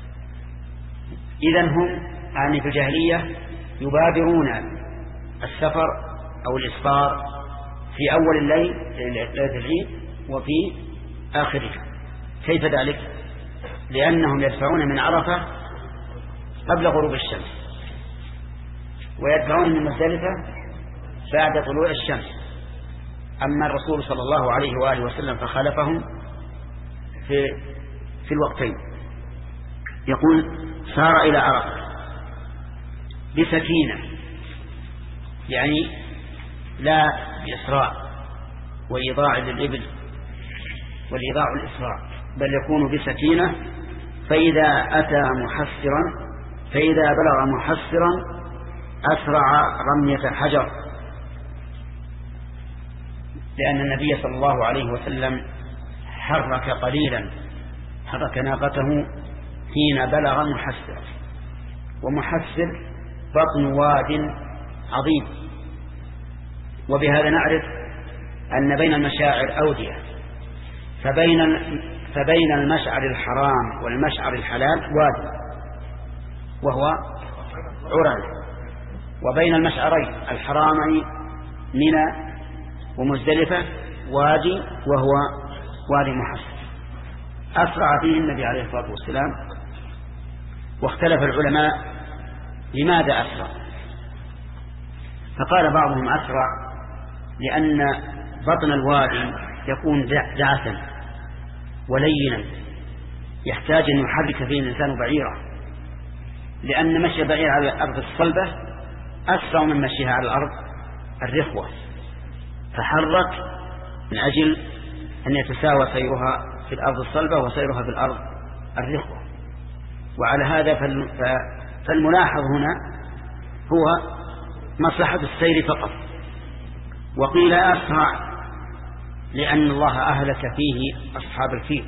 إذن هم يعني في الجاهلية يبادرون السفر أو الإسفار في أول الليل ليلة العيد وفي آخره. كيف ذلك؟ لأنهم يدفعون من عرفة قبل غروب الشمس، ويدفعون من مزدلفة بعد طلوع الشمس. أما الرسول صلى الله عليه وآله وسلم فخالفهم في في الوقتين. يقول سار إلى عرفة بسكينة، يعني لا بإسراع وإيضاع للإبل والإيضاع الإسراع، بل يكون بسكينة. فإذا أتى محسرا فإذا بلغ محسرا أسرع رمية الحجر، لأن النبي صلى الله عليه وسلم حرك قليلا، حرك ناقته حين بلغ محسر. ومحسر بطن واد عظيم. وبهذا نعرف أن بين المشاعر أودية، فبين فبين المشعر الحرام والمشعر الحلال واد وهو عرن، وبين المشعرين الحرامين منى ومزدلفة وادي وهو وادي محسر. أسرع فيه النبي عليه الصلاة والسلام. واختلف العلماء لماذا أسرع، فقال بعضهم أسرع لأن بطن الوادي يكون دعسا ولينا يحتاج أن يحرك فيه الإنسان بعيره، لأن مشي بعير على الأرض الصلبة أسرع من مشيها على الأرض الرخوة، فحرك من أجل أن يتساوى سيرها في الأرض الصلبة وسيرها في الأرض الرخوة. وعلى هذا فالملاحظ هنا هو مصلحة السير فقط. وقيل أسرع لأن الله أهلك فيه أصحاب الفيل،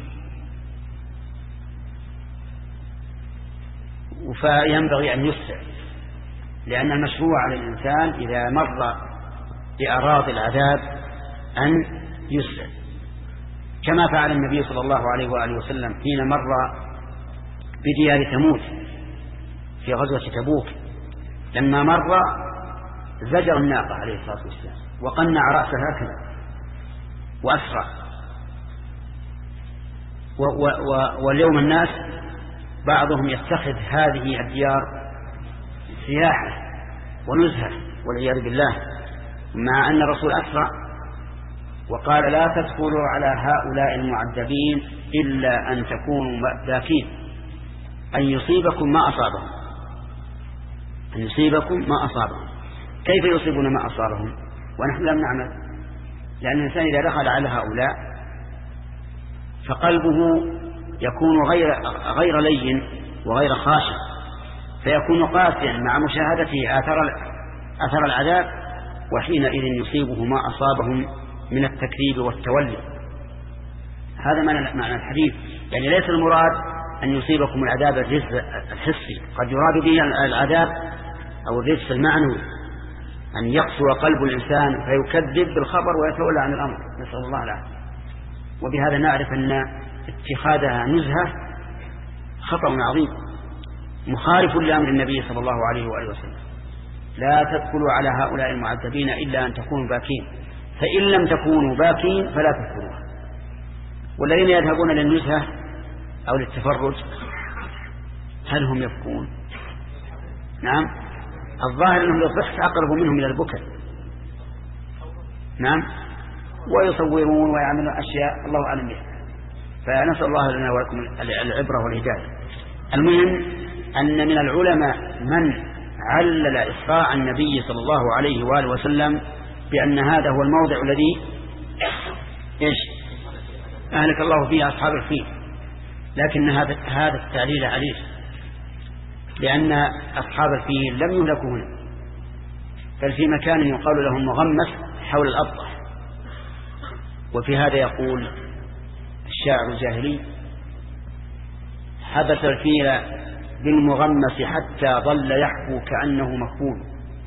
فينبغي أن يسرع، لأن المشروع على الإنسان إذا مر بأراضي العذاب أن يسرع، كما فعل النبي صلى الله عليه وآله وسلم حين مر بديار ثمود في غزوة تبوك. لما مر زجر الناقة عليه الصلاة والسلام وقنع رأسه هكذا وأسرع. و و و واليوم الناس بعضهم يتخذ هذه الديار سياحة ونزهة والعياذ بالله، مع أن الرسول أسرع وقال لا تدخلوا على هؤلاء المعذبين إلا أن تكونوا باكين، أن يصيبكم ما أصابهم، أن يصيبكم ما أصابهم. كيف يصيبون ما أصابهم ونحن لم نعمل؟ لأن الإنسان إذا دخل على هؤلاء فقلبه يكون غير غير لين وغير خاشع، فيكون قاسيا مع مشاهدته آثار أثر العذاب، وحينئذ يصيبه ما أصابهم من التكذيب والتولي. هذا معنى الحديث، يعني ليس المراد أن يصيبكم العذاب الرجس الحسي، قد يراد به العذاب أو الرجس المعنوي، أن يقسو قلب الإنسان فيكذب بالخبر ويتولى عن الأمر، نسأل الله العافية. وبهذا نعرف أن اتخاذها نزهة خطأ عظيم مخالف لأمر النبي صلى الله عليه وآله وسلم. لا تدخلوا على هؤلاء المعذبين إلا أن تكونوا باكين، فإن لم تكونوا باكين فلا تدخلوها. والذين يذهبون للنزهة أو للتفرج هل هم يبكون؟ نعم، الظاهر أنهم يصح أقرب منهم إلى البكاء. نعم، ويصورون ويعملون أشياء الله أعلم بها. فنسأل الله لنا ولكم العبرة والهداية. المهم أن من العلماء من علل إسراع النبي صلى الله عليه وآله وسلم بأن هذا هو الموضع الذي إيش أهلك الله فيه أصحاب الفيل، لكن هذا هذا التعليل عليه، لأن أصحاب الفيل لم يهلكوا هنا، بل في مكان يقال لهم مغمس حول الأبطح. وفي هذا يقول الشاعر الجاهلي: حبس الفيل بالمغمس حتى ظل يحكو كأنه مكفول.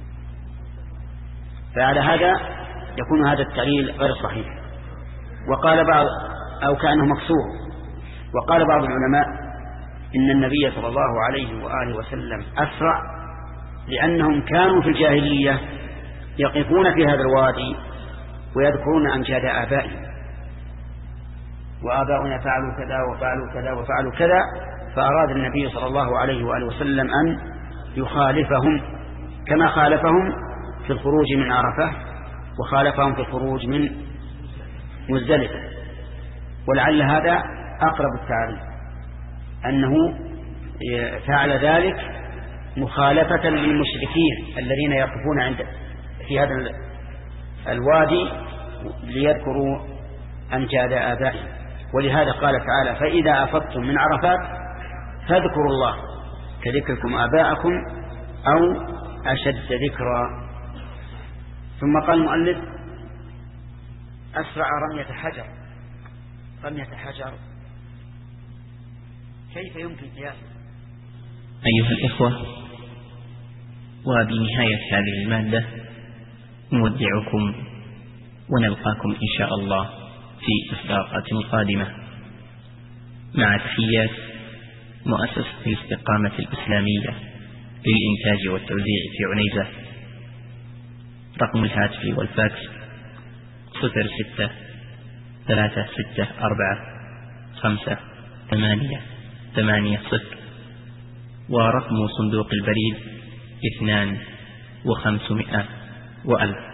فعلى هذا يكون هذا التعليل غير صحيح. وقال بعض أو كأنه مكسور. وقال بعض العلماء إن النبي صلى الله عليه وآله وسلم أسرع لأنهم كانوا في الجاهلية يقفون في هذا الوادي ويذكرون أمجاد آبائهم، وآباؤنا فعلوا كذا وفعلوا كذا وفعلوا كذا، فأراد النبي صلى الله عليه وآله وسلم أن يخالفهم كما خالفهم في الخروج من عرفة وخالفهم في الخروج من مزدلفة. ولعل هذا أقرب التعريف، أنه فعل ذلك مخالفة للمشركين الذين يقفون عند في هذا الوادي ليذكروا أمجاد آبائهم. ولهذا قال تعالى: فإذا أفضتم من عرفات فاذكروا الله كذكركم آباءكم أو أشد ذكرا. ثم قال المؤلف: أسرع رمية حجر. رمية حجر كيف يمكن قياسه؟ أيها الإخوة، وبنهاية هذه المادة نودعكم ونلقاكم إن شاء الله في إصداقات قادمة، مع تحيات مؤسسة الاستقامة الإسلامية للإنتاج والتوزيع في عنيزة. رقم الهاتف والفاكس صفر ستة ثلاثة ستة أربعة خمسة ثمانية ثمانية صفر، ورقم صندوق البريد اثنان وخمسمائة وألف.